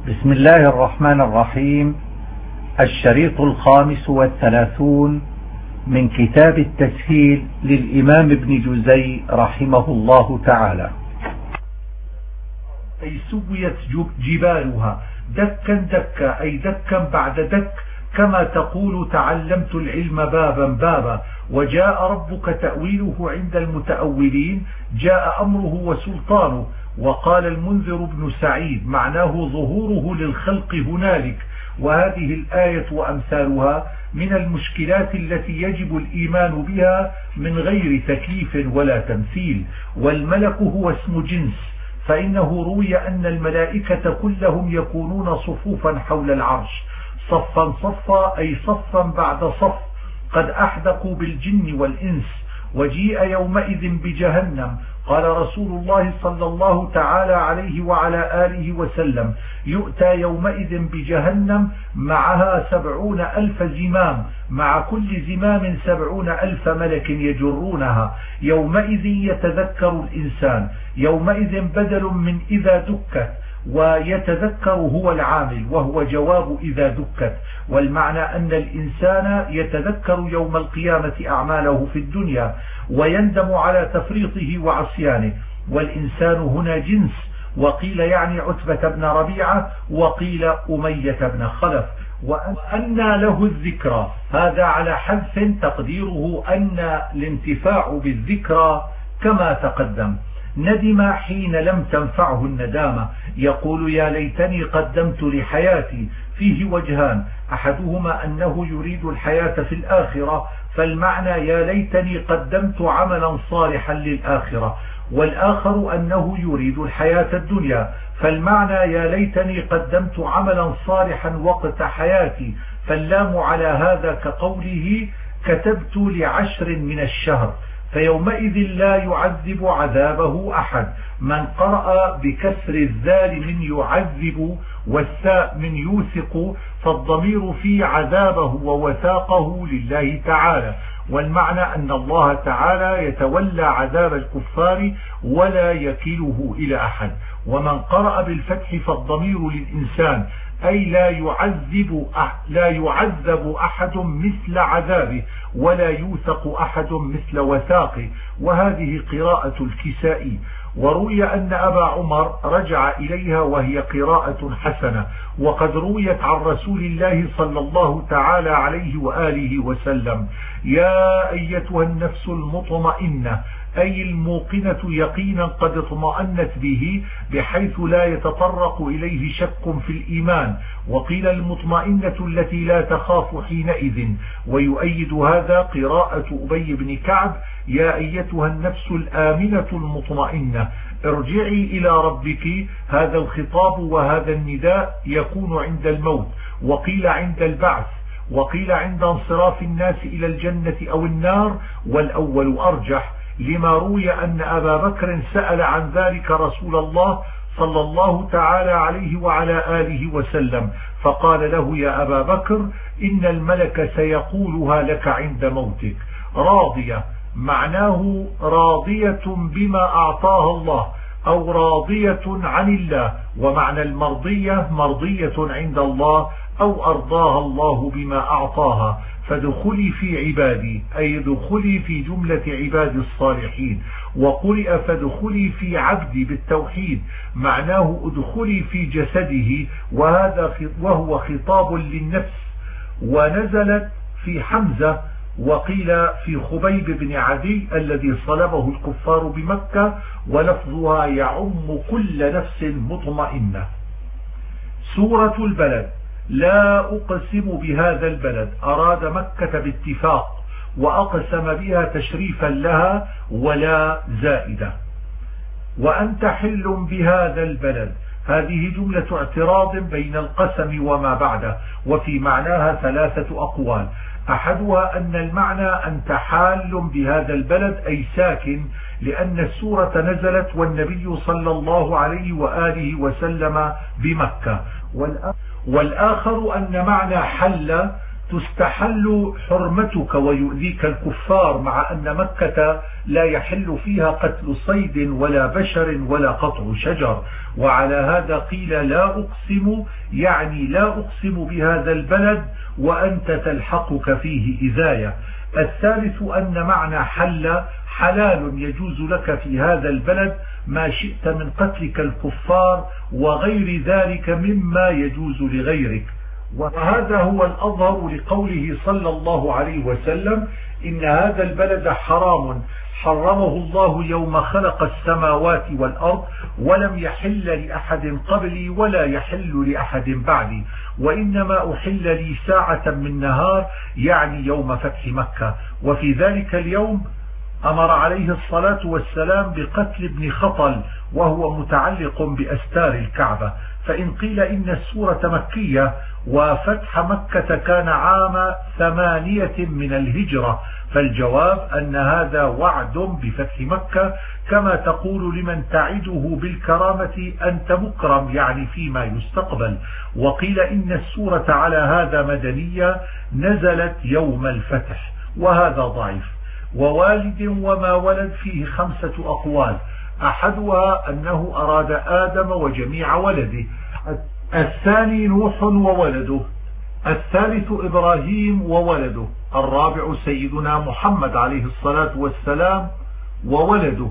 بسم الله الرحمن الرحيم. الشريط 35 من كتاب التسهيل للإمام ابن جزي رحمه الله تعالى. أي سويت جبالها دكا دكا، أي دكا بعد دك، كما تقول تعلمت العلم بابا بابا. وجاء ربك تأويله عند المتأولين، جاء أمره وسلطانه. وقال المنذر بن سعيد معناه ظهوره للخلق هنالك. وهذه الآية وأمثالها من المشكلات التي يجب الإيمان بها من غير تكييف ولا تمثيل. والملك هو اسم جنس، فإنه روي أن الملائكة كلهم يكونون صفوفا حول العرش، صفا صفا، أي صفا بعد صف، قد أحدقوا بالجن والإنس. وجيء يومئذ بجهنم، قال رسول الله صلى الله تعالى عليه وعلى آله وسلم: يؤتى يومئذ بجهنم معها 70,000 زمام، مع كل زمام 70,000 ملك يجرونها. يومئذ يتذكر الإنسان، يومئذ بدل من إذا دكت، ويتذكر هو العامل وهو جواب إذا دكت. والمعنى أن الإنسان يتذكر يوم القيامة أعماله في الدنيا ويندم على تفريطه وعصيانه. والإنسان هنا جنس، وقيل يعني عتبة بن ربيعة، وقيل أمية بن خلف. وأنى له الذكرى، هذا على حذف تقديره أن الانتفاع بالذكرى كما تقدم. ندم حين لم تنفعه الندامة، يقول: يا ليتني قدمت لحياتي. فيه وجهان، أحدهما أنه يريد الحياة في الآخرة، فالمعنى يا ليتني قدمت عملا صالحا للآخرة. والآخر أنه يريد الحياة الدنيا، فالمعنى يا ليتني قدمت عملا صالحا وقت حياتي. فاللام على هذا كقوله: كتبت ل10 من الشهر. فيومئذ لا يعذب عذابه أحد. من قرأ بكسر الذال من يعذب والثاء من يوثق، فالضمير في عذابه ووثاقه لله تعالى. والمعنى أن الله تعالى يتولى عذاب الكفار ولا يكله إلى أحد. ومن قرأ بالفتح فالضمير للإنسان، أي لا يعذب أحد مثل عذابه ولا يوثق أحد مثل وثاقه. وهذه قراءة الكسائي. وروي أن أبا عمر رجع إليها وهي قراءة حسنة. وقد رويت عن رسول الله صلى الله تعالى عليه وآله وسلم: يا أيتها النفس المطمئنة، أي الموقنة يقينا قد اطمأنت به بحيث لا يتطرق إليه شك في الإيمان. وقيل المطمئنة التي لا تخاف حينئذ. ويؤيد هذا قراءة أبي بن كعب: يا أيتها النفس الآمنة المطمئنة ارجعي إلى ربك. هذا الخطاب وهذا النداء يكون عند الموت، وقيل عند البعث، وقيل عند انصراف الناس إلى الجنة أو النار، والأول أرجح، لما روي أن أبا بكر سأل عن ذلك رسول الله صلى الله تعالى عليه وعلى آله وسلم، فقال له: يا أبا بكر، إن الملك سيقولها لك عند موتك. راضية معناه راضية بما أعطاها الله، أو راضية عن الله. ومعنى المرضية مرضية عند الله، أو أرضاها الله بما أعطاها. فادخلي في عبادي، أي ادخلي في جملة عباد الصالحين. وقرئ فادخلي في عبدي بالتوحيد، معناه ادخلي في جسده، وهو خطاب للنفس. ونزلت في حمزة، وقيل في خبيب بن عدي الذي صلبه الكفار بمكة، ولفظها يعم كل نفس مطمئنة. سورة البلد. لا أقسم بهذا البلد، أراد مكة باتفاق، وأقسم بها تشريفا لها ولا زائدة. وأنت حل بهذا البلد، هذه جملة اعتراض بين القسم وما بعده، وفي معناها 3 أقوال. أحدها أن المعنى أنت حال بهذا البلد، أي ساكن، لأن السورة نزلت والنبي صلى الله عليه وآله وسلم بمكة. والآخر أن معنى حل تستحل حرمتك ويؤذيك الكفار، مع أن مكة لا يحل فيها قتل صيد ولا بشر ولا قطع شجر. وعلى هذا قيل لا أقسم، يعني لا أقسم بهذا البلد وأنت تلحقك فيه إذاية. الثالث أن معنى حل حلال يجوز لك في هذا البلد ما شئت من قتلك الكفار وغير ذلك مما يجوز لغيرك. وهذا هو الأظهر لقوله صلى الله عليه وسلم: إن هذا البلد حرام حرمه الله يوم خلق السماوات والأرض ولم يحل لأحد قبلي ولا يحل لأحد بعدي، وإنما أحل لي ساعة من نهار، يعني يوم فتح مكة. وفي ذلك اليوم أمر عليه الصلاة والسلام بقتل ابن خطل وهو متعلق بأستار الكعبة. فإن قيل إن السورة مكية وفتح مكة كان عام 8 من الهجرة، فالجواب أن هذا وعد بفتح مكة، كما تقول لمن تعده بالكرامة أنت مكرم، يعني فيما يستقبل. وقيل إن السورة على هذا مدنية نزلت يوم الفتح، وهذا ضعيف. ووالد وما ولد فيه 5 أقوال، أحدها أنه أراد آدم وجميع ولده، الثاني نوح وولده، الثالث إبراهيم وولده، الرابع سيدنا محمد عليه الصلاة والسلام وولده،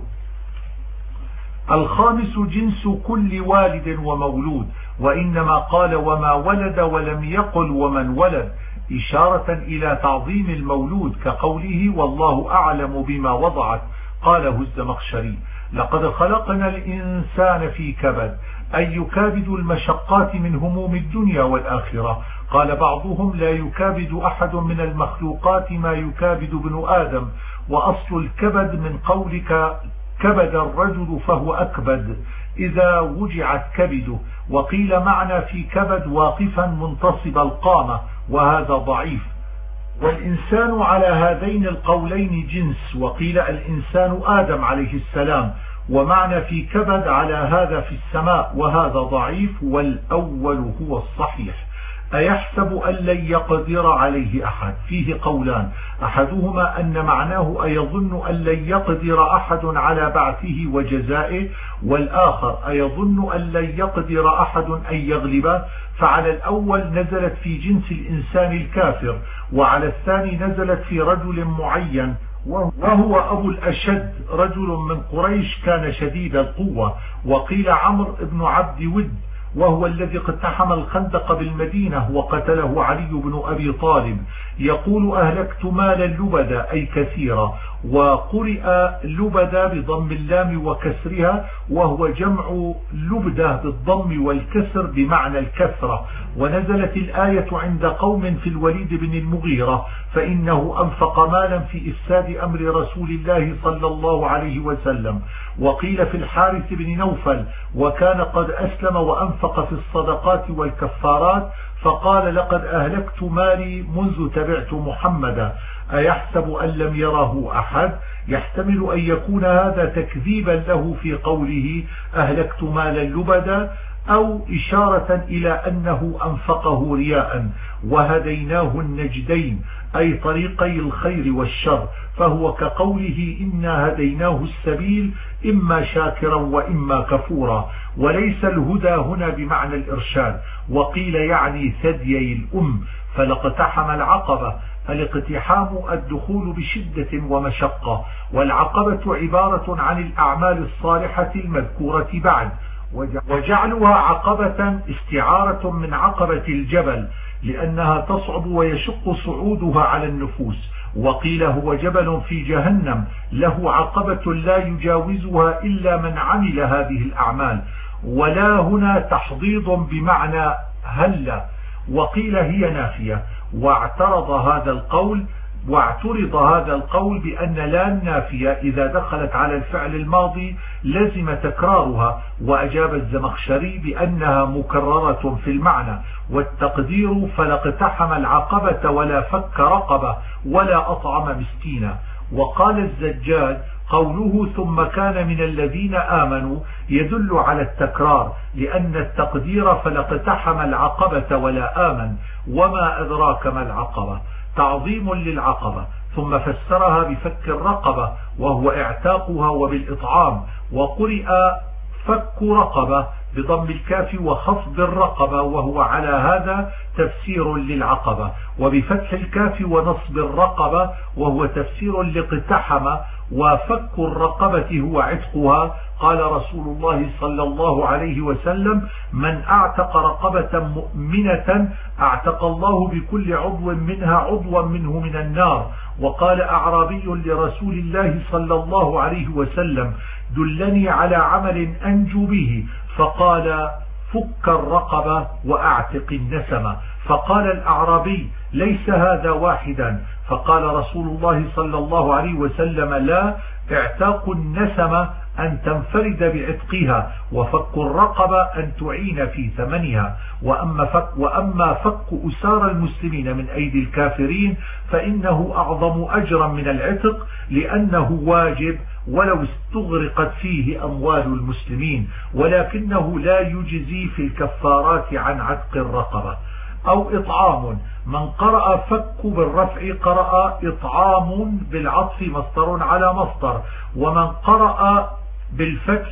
الخامس جنس كل والد ومولود، وإنما قال وما ولد ولم يقل ومن ولد، إشارة إلى تعظيم المولود، كقوله والله أعلم بما وضعت. قاله الزمخشري: لقد خلقنا الإنسان في كبد، أي يكابد المشقات من هموم الدنيا والآخرة. قال بعضهم: لا يكابد أحد من المخلوقات ما يكابد ابن آدم، وأصل الكبد من قولك كبد الرجل فهو أكبد إذا وجعت كبده. وقيل معنى في كبد واقفا منتصب القامة، وهذا ضعيف. والإنسان على هذين القولين جنس، وقيل الإنسان آدم عليه السلام، ومعنى في كبد على هذا في السماء، وهذا ضعيف، والأول هو الصحيح. أيحسب أن لن يقدر عليه أحد؟ فيه قولان، أحدهما أن معناه أيظن أن لن يقدر أحد على بعثه وجزائه، والآخر أيظن أن لن يقدر أحد أن يغلبه. فعلى الأول نزلت في جنس الإنسان الكافر، وعلى الثاني نزلت في رجل معين، وهو أبو الأشد، رجل من قريش كان شديد القوة. وقيل عمرو بن عبد ود، وهو الذي اقتحم الخندق بالمدينة وقتله علي بن أبي طالب. يقول: أهلكت مالا لبدا، أي كثيرا، وقرئ لبدا بضم اللام وكسرها، وهو جمع لبدة بالضم والكسر بمعنى الكثرة. ونزلت الآية عند قوم في الوليد بن المغيرة، فإنه أنفق مالا في إفساد أمر رسول الله صلى الله عليه وسلم. وقيل في الحارث بن نوفل، وكان قد أسلم وأنفق في الصدقات والكفارات، فقال: لقد أهلكت مالي منذ تبعت محمدا. أيحسب أن لم يره أحد؟ يحتمل أن يكون هذا تكذيبا له في قوله أهلكت مالا لبدا، أو إشارة إلى أنه أنفقه رياء. وهديناه النجدين، أي طريقي الخير والشر، فهو كقوله إنا هديناه السبيل إما شاكرا وإما كفورا. وليس الهدى هنا بمعنى الإرشاد، وقيل يعني ثديي الأم. فلاقتحم العقبة، الاقتحام الدخول بشدة ومشقة، والعقبة عبارة عن الأعمال الصالحة المذكورة بعد، وجعلها عقبة استعارة من عقبة الجبل، لأنها تصعب ويشق صعودها على النفوس. وقيل هو جبل في جهنم له عقبة لا يجاوزها إلا من عمل هذه الأعمال. ولا هنا تحضيض بمعنى هل، وقيل هي نافية. واعترض هذا القول بأن لا النافية إذا دخلت على الفعل الماضي لزم تكرارها، وأجاب الزمخشري بأنها مكررة في المعنى، والتقدير فلاقتحم العقبة ولا فك رقبة ولا أطعم مسكينا. وقال الزجاج قوله ثم كان من الذين آمنوا يدل على التكرار، لأن التقدير فلاقتحم العقبة ولا آمن. وما أدراك ما العقبة، تعظيم للعقبة، ثم فسرها بفك الرقبة وهو اعتاقها وبالإطعام، وقرئ فك رقبة بضم الكاف وخفض الرقبة وهو على هذا تفسير للعقبة، وبفتح الكاف ونصب الرقبة وهو تفسير لاقتحم، وفك الرقبة هو عتقها. قال رسول الله صلى الله عليه وسلم من أعتق رقبة مؤمنة أعتق الله بكل عضو منها عضوا منه من النار. وقال أعرابي لرسول الله صلى الله عليه وسلم دلني على عمل أنجو به، فقال فك الرقبة وأعتق النسمة. فقال الأعرابي ليس هذا واحدا، فقال رسول الله صلى الله عليه وسلم لا، اعتاق النسمة أن تنفرد بعتقها، وفك الرقبة أن تعين في ثمنها. وأما فك أسار المسلمين من أيدي الكافرين فإنه أعظم أجرا من العتق، لأنه واجب ولو استغرقت فيه أموال المسلمين، ولكنه لا يجزي في الكفارات عن عتق الرقبة. أو إطعام، من قرأ فك بالرفع قرأ إطعام بالعطف مصدر على مصدر، ومن قرأ بالفتح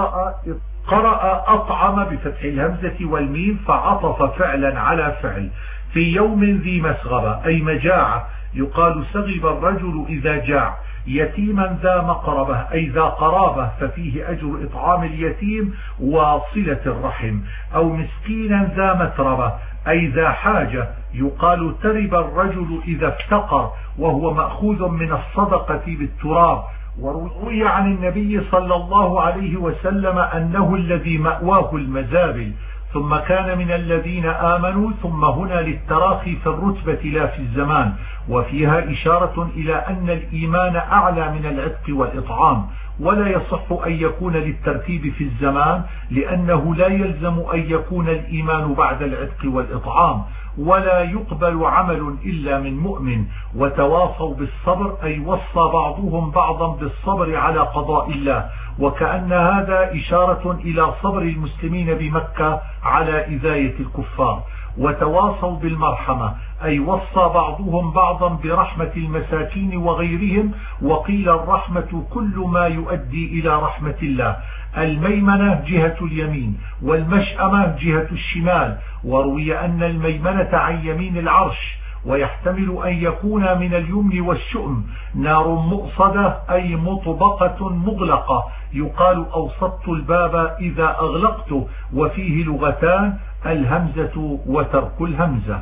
قرأ أطعم بفتح الهمزة والميم فعطف فعلا على فعل. في يوم ذي مسغبة أي مجاعة، يقال سغب الرجل إذا جاع. يتيما ذا مقربة أي ذا قرابة، ففيه أجر إطعام اليتيم وصلة الرحم. أو مسكينا ذا متربة أي ذا حاجة، يقال ترب الرجل إذا افتقر، وهو مأخوذ من الصدقة بالتراب. وروي عن النبي صلى الله عليه وسلم أنه الذي مأواه المزابل. ثم كان من الذين آمنوا، ثم هنا للتراخي في الرتبة لا في الزمان، وفيها إشارة إلى أن الإيمان أعلى من العتق والإطعام، ولا يصح أن يكون للترتيب في الزمان، لأنه لا يلزم أن يكون الإيمان بعد العتق والإطعام، ولا يقبل عمل إلا من مؤمن. وتواصوا بالصبر أي وصى بعضهم بعضا بالصبر على قضاء الله، وكأن هذا إشارة إلى صبر المسلمين بمكة على إذاية الكفار. وتواصوا بالمرحمة أي وصى بعضهم بعضا برحمة المساكين وغيرهم، وقيل الرحمة كل ما يؤدي إلى رحمة الله. الميمنة جهة اليمين، والمشأمة جهة الشمال. وروي أن الميمنة عن يمين العرش، ويحتمل أن يكون من اليمن والشؤم. نار مؤصدة أي مطبقة مغلقة، يقال أوسطت الباب إذا أغلقته. وفيه لغتان، الهمزة وترك الهمزة.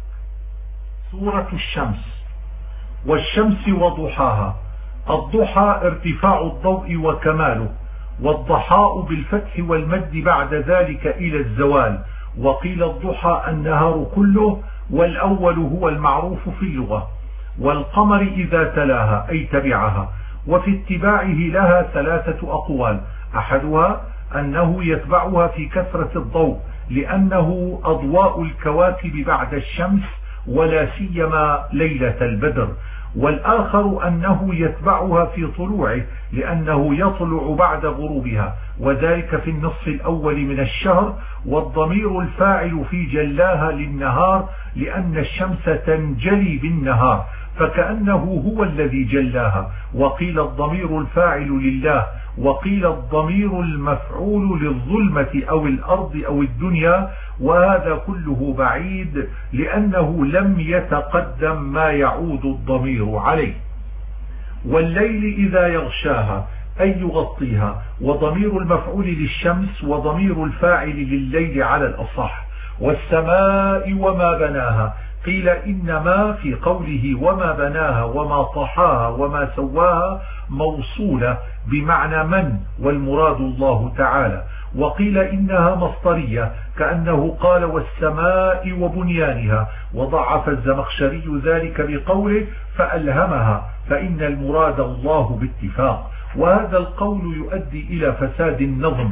سورة الشمس. والشمس وضحاها. الضحى ارتفاع الضوء وكماله، والضحاء بالفتح والمد بعد ذلك إلى الزوال. وقيل الضحى النهار كله، والأول هو المعروف في اللغة. والقمر إذا تلاها أي تبعها. وفي اتباعه لها ثلاثة أقوال، أحدها أنه يتبعها في كثرة الضوء، لأنه أضواء الكواكب بعد الشمس، ولا سيما ليلة البدر. والآخر أنه يتبعها في طلوعه، لأنه يطلع بعد غروبها، وذلك في النصف الأول من الشهر. والضمير الفاعل في جلاها للنهار، لأن الشمس تنجلي بالنهار، فكأنه هو الذي جلاها. وقيل الضمير الفاعل لله، وقيل الضمير المفعول للظلمة أو الأرض أو الدنيا، وهذا كله بعيد، لأنه لم يتقدم ما يعود الضمير عليه. والليل إذا يغشاها أي يغطيها، وضمير المفعول للشمس، وضمير الفاعل لليل على الأصح. والسماء وما بناها، قيل إنما في قوله وما بناها وما طحاها وما سواها موصولة بمعنى من، والمراد الله تعالى. وقيل إنها مصدرية، كأنه قال والسماء وبنيانها. وضعف الزمخشري ذلك بقوله فألهمها، فإن المراد الله باتفاق. وهذا القول يؤدي إلى فساد النظم،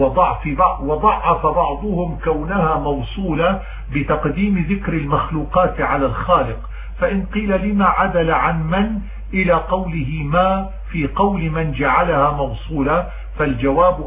وضعف بعضهم كونها موصولة بتقديم ذكر المخلوقات على الخالق. فإن قيل لما عدل عن من، إلى قوله ما في قول من جعلها موصولة، فالجواب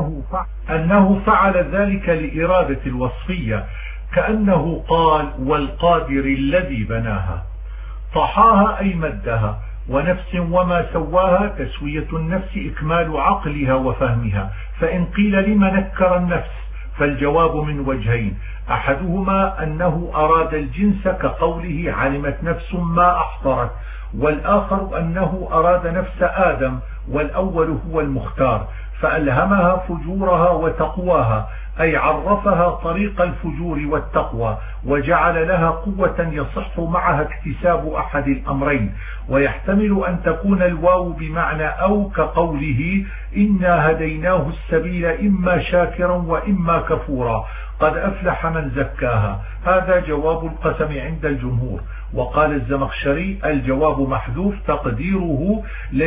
أنه فعل ذلك لإرادة الوصفية، كأنه قال والقادر الذي بناها. طحاها أي مدها، ونفس وما سواها تسوية النفس إكمال عقلها وفهمها. فإن قيل لما نكر النفس فالجواب من وجهين: أحدهما أنه أراد الجنس كقوله علمت نفس ما أحضرت، والآخر أنه أراد نفس آدم، والأول هو المختار، فألهمها فجورها وتقواها، أي عرفها طريق الفجور والتقوى، وجعل لها قوة يصح معها اكتساب أحد الأمرين. ويحتمل أن تكون الواو بمعنى أو، كقوله إنا هديناه السبيل إما شاكرا وإما كفورا، قد أفلح من زكاها. هذا جواب القسم عند الجمهور. وقال الزمخشري الجواب محذوف تقديره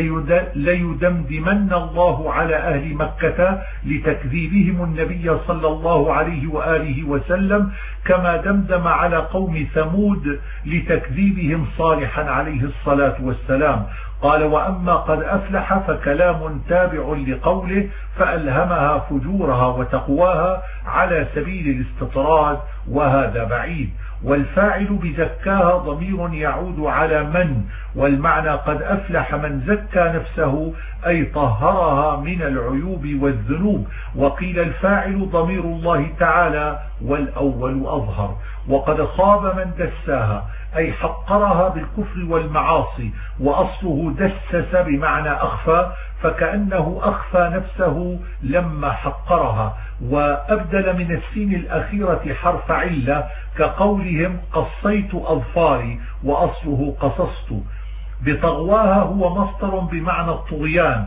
ليدمدمن الله على أهل مكة لتكذيبهم النبي صلى الله عليه وآله وسلم، كما دمدم على قوم ثمود لتكذيبهم صالحا عليه الصلاة والسلام. قال وأما قد أفلح فكلام تابع لقوله فألهمها فجورها وتقواها على سبيل الاستطراد، وهذا بعيد. والفاعل بزكاها ضمير يعود على من، والمعنى قد أفلح من زكى نفسه أي طهرها من العيوب والذنوب. وقيل الفاعل ضمير الله تعالى، والأول أظهر. وقد خاب من دساها أي حقرها بالكفر والمعاصي، وأصله دسس بمعنى أخفى، فكأنه أخفى نفسه لما حقرها، وأبدل من السين الأخيرة حرف علة، كقولهم قصيت أظفاري، وأصله قصصت. بطغواها هو مصدر بمعنى الطغيان،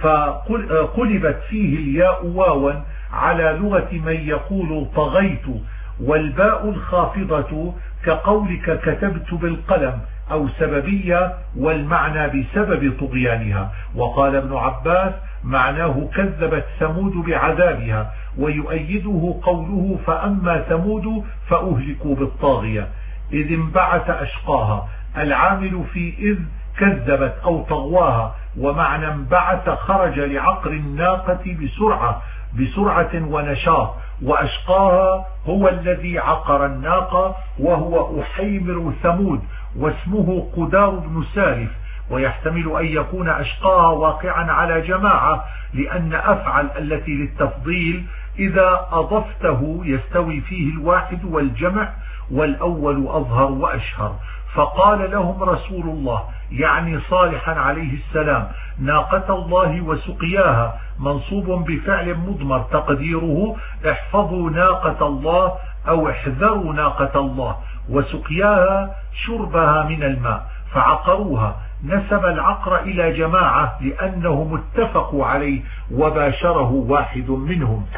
فقلبت فيه الياء واوا على لغة من يقول طغيت، والباء الخافضة كقولك كتبت بالقلم، أو سببية، والمعنى بسبب طغيانها. وقال ابن عباس معناه كذبت ثمود بعذابها، ويؤيده قوله فأما ثمود فأهلكوا بالطاغية إذ انبعث أشقاها. العامل في إذ كذبت أو طغواها، ومعنى انبعث خرج لعقر الناقة بسرعة ونشاط، وأشقاها هو الذي عقر الناقة، وهو أحيمر ثمود، واسمه قدار بن سالف. ويحتمل أن يكون أشقاها واقعا على جماعة، لأن أفعل التي للتفضيل إذا أضفته يستوي فيه الواحد والجمع، والأول أظهر وأشهر. فقال لهم رسول الله يعني صالحا عليه السلام ناقة الله وسقياها، منصوب بفعل مضمر تقديره احفظوا ناقة الله أو احذروا ناقة الله، وسقياها شربها من الماء، فعقروها. نسب العقر إلى جماعة لأنهم اتفقوا عليه وباشره واحد منهم.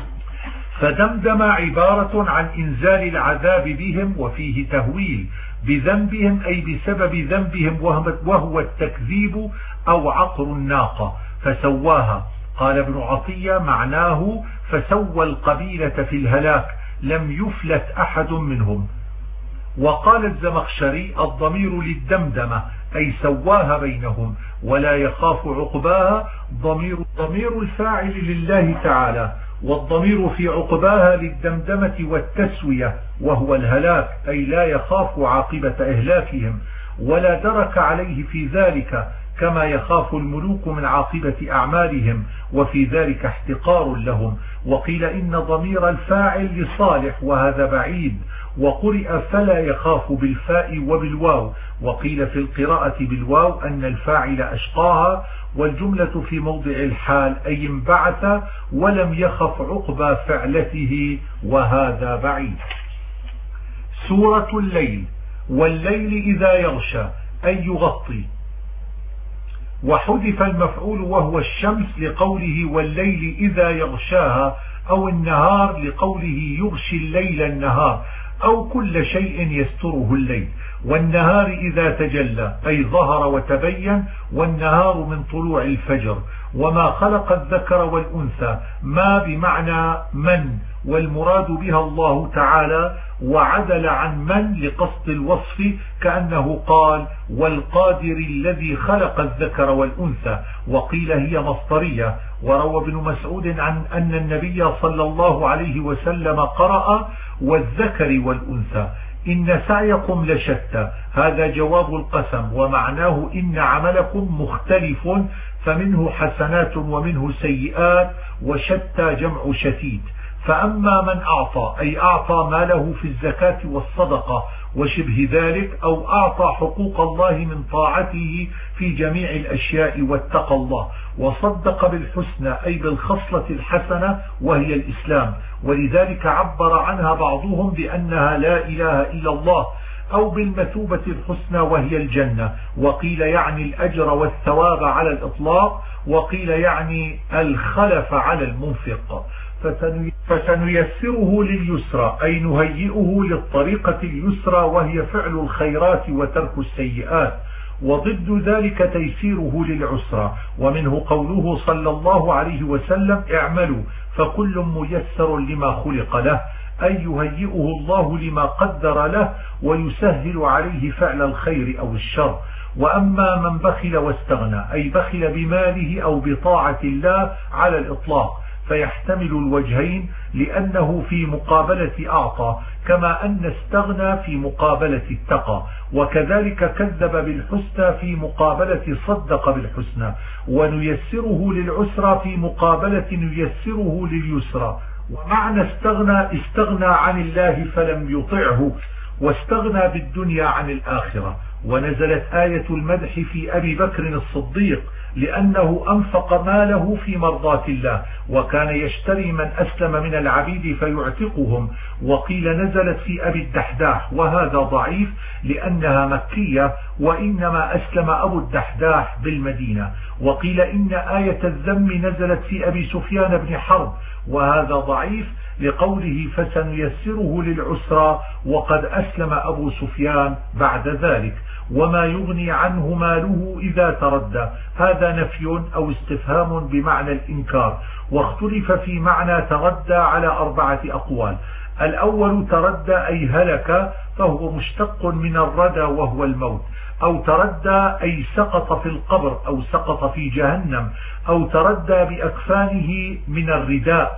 فدمدم عبارة عن إنزال العذاب بهم، وفيه تهويل بذنبهم أي بسبب ذنبهم، وهو التكذيب أو عقر الناقة، فسواها. قال ابن عطية معناه فسوى القبيلة في الهلاك، لم يفلت أحد منهم. وقال الزمخشري الضمير للدمدمة أي سواها بينهم، ولا يخاف عقباها ضمير الفاعل لله تعالى، والضمير في عقباها للدمدمة والتسوية، وهو الهلاك، أي لا يخاف عاقبة إهلاكهم، ولا درك عليه في ذلك، كما يخاف الملوك من عاقبة أعمالهم، وفي ذلك احتقار لهم. وقيل إن ضمير الفاعل لصالح، وهذا بعيد. وقرئ فلا يخاف بالفاء وبالواو، وقيل في القراءة بالواو أن الفاعل أشقاها، والجملة في موضع الحال أي انبعث ولم يخف عقبى فعلته، وهذا بعيد. سورة الليل. والليل إذا يغشى أي يغطي، وحذف المفعول وهو الشمس لقوله والليل إذا يغشاها، أو النهار لقوله يغشي الليل النهار، أو كل شيء يستره الليل. والنهار إذا تجلى أي ظهر وتبين، والنهار من طلوع الفجر. وما خلق الذكر والأنثى ما بمعنى من، والمراد بها الله تعالى، وعدل عن من لقصد الوصف، كأنه قال والقادر الذي خلق الذكر والأنثى، وقيل هي مصدرية. وروى ابن مسعود عن أن النبي صلى الله عليه وسلم قرأ والذكر والأنثى إن سعيكم لشتى. هذا جواب القسم، ومعناه إن عملكم مختلف، فمنه حسنات ومنه سيئات، وشتى جمع شتيت. فأما من أعطى أي أعطى ماله في الزكاة والصدقة وشبه ذلك، أو أعطى حقوق الله من طاعته في جميع الأشياء واتقى الله، وصدق بالحسنى أي بالخصلة الحسنة وهي الإسلام، ولذلك عبر عنها بعضهم بأنها لا إله إلا الله، أو بالمثوبة الحسنى وهي الجنة، وقيل يعني الأجر والثواب على الإطلاق، وقيل يعني الخلف على المنفق. فسنيسره لليسرى أي نهيئه للطريقة اليسرى، وهي فعل الخيرات وترك السيئات، وضد ذلك تيسيره للعسرى. ومنه قوله صلى الله عليه وسلم اعملوا فكل ميسر لما خلق له، أي يهيئه الله لما قدر له ويسهل عليه فعل الخير أو الشر. وأما من بخل واستغنى أي بخل بماله أو بطاعة الله على الإطلاق، فيحتمل الوجهين، لأنه في مقابلة أعطى، كما أن استغنى في مقابلة اتقى، وكذلك كذب بالحسنى في مقابلة صدق بالحسنى. ونيسره للعسرى في مقابلة نيسره لليسرى. ومعنى استغنى عن الله فلم يطعه، واستغنى بالدنيا عن الآخرة. ونزلت آية المدح في أبي بكر الصديق، لأنه أنفق ماله في مرضاة الله، وكان يشتري من أسلم من العبيد فيعتقهم. وقيل نزلت في أبي الدحداح، وهذا ضعيف لأنها مكية، وإنما أسلم أبو الدحداح بالمدينة. وقيل إن آية الذم نزلت في أبي سفيان بن حرب، وهذا ضعيف لقوله فسنيسره للعسرى، وقد أسلم أبو سفيان بعد ذلك. وما يغني عنه ماله إذا تردى، هذا نفي أو استفهام بمعنى الإنكار. واختلف في معنى تردى على 4 أقوال. الأول تردى أي هلك، فهو مشتق من الردى وهو الموت، أو تردى أي سقط في القبر أو سقط في جهنم، أو تردى بأكفانه من الرداء.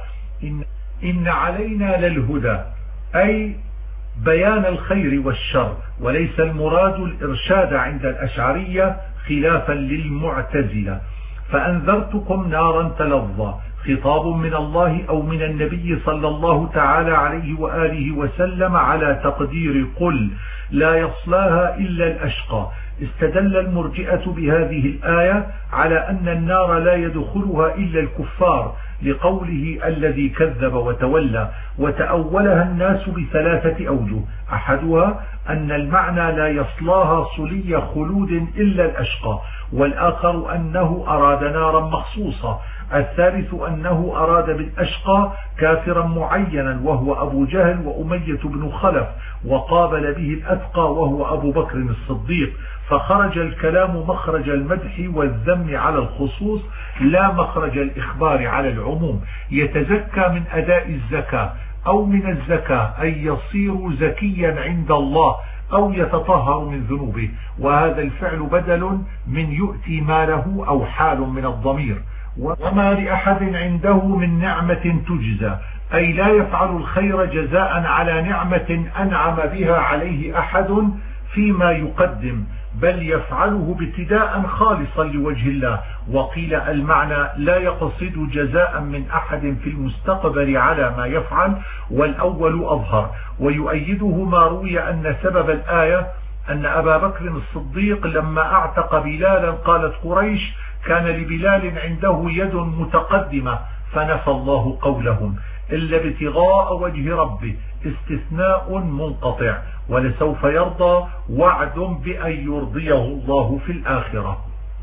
إن علينا للهدى أي بيان الخير والشر، وليس المراد الإرشاد عند الأشعرية خلافا للمعتزلة. فأنذرتكم نارا تلظى، خطاب من الله أو من النبي صلى الله تعالى عليه وآله وسلم على تقدير قل لا يصلاها إلا الأشقى. استدل المرجئة بهذه الآية على أن النار لا يدخلها إلا الكفار، لقوله الذي كذب وتولى. وتأولها الناس ب3 أوجه، أحدها أن المعنى لا يصلاها صلي خلود إلا الأشقى، والآخر أنه أراد نارا مخصوصة، الثالث أنه أراد بالأشقى كافرا معينا وهو أبو جهل وأمية بن خلف، وقابل به الأتقى وهو أبو بكر الصديق. فخرج الكلام مخرج المدح والذم على الخصوص، لا مخرج الإخبار على العموم. يتزكى من أداء الزكاة أو من الزكاة أي يصير زكيا عند الله أو يتطهر من ذنوبه، وهذا الفعل بدل من يؤتي ماله أو حال من الضمير. وما لأحد عنده من نعمة تجزى أي لا يفعل الخير جزاء على نعمة أنعم بها عليه أحد فيما يقدم، بل يفعله ابتداء خالصا لوجه الله. وقيل المعنى لا يقصد جزاء من أحد في المستقبل على ما يفعل، والأول أظهر. ويؤيده ما روي أن سبب الآية أن أبا بكر الصديق لما أعتق بلالا قالت قريش كان لبلال عنده يد متقدمة، فنفى الله قولهم إلا ابتغاء وجه ربه، استثناء منقطع، ولسوف يرضى وعد بأن يرضيه الله في الآخرة.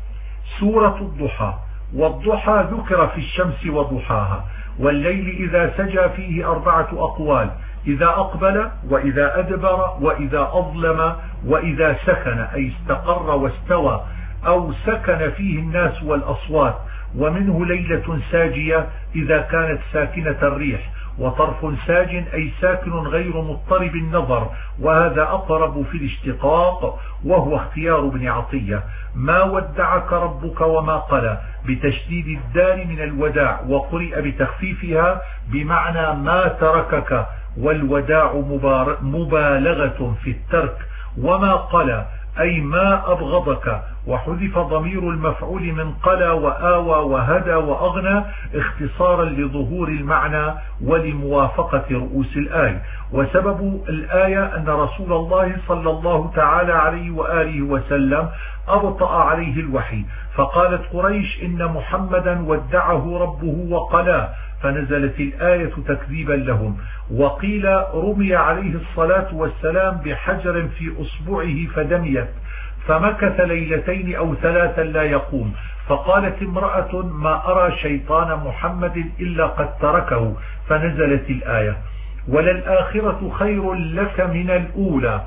سورة الضحى. والضحى ذكر في الشمس وضحاها، والليل إذا سجى فيه 4 أقوال، إذا أقبل وإذا أدبر وإذا أظلم وإذا سكن أي استقر واستوى أو سكن فيه الناس والأصوات. ومنه ليلة ساجية إذا كانت ساكنة الريح، وطرف ساج أي ساكن غير مضطرب النظر، وهذا أقرب في الاشتقاق وهو اختيار ابن عطية. ما ودعك ربك وما قلى بتشديد الدال من الوداع، وقرئ بتخفيفها بمعنى ما تركك، والوداع مبالغة في الترك. وما قلى أي ما أبغضك، وحذف ضمير المفعول من قلى وآوى وهدى وأغنى اختصارا لظهور المعنى ولموافقة رؤوس الآية. وسبب الآية أن رسول الله صلى الله تعالى عليه وآله وسلم أبطأ عليه الوحي، فقالت قريش إن محمدا ودعه ربه وقلاه، فنزلت الآية تكذيبا لهم. وقيل رمي عليه الصلاة والسلام بحجر في أصبعه فدميت، فمكث ليلتين أو ثلاثا لا يقوم، فقالت امرأة ما أرى شيطان محمد إلا قد تركه، فنزلت الآية وللآخرة خير لك من الأولى،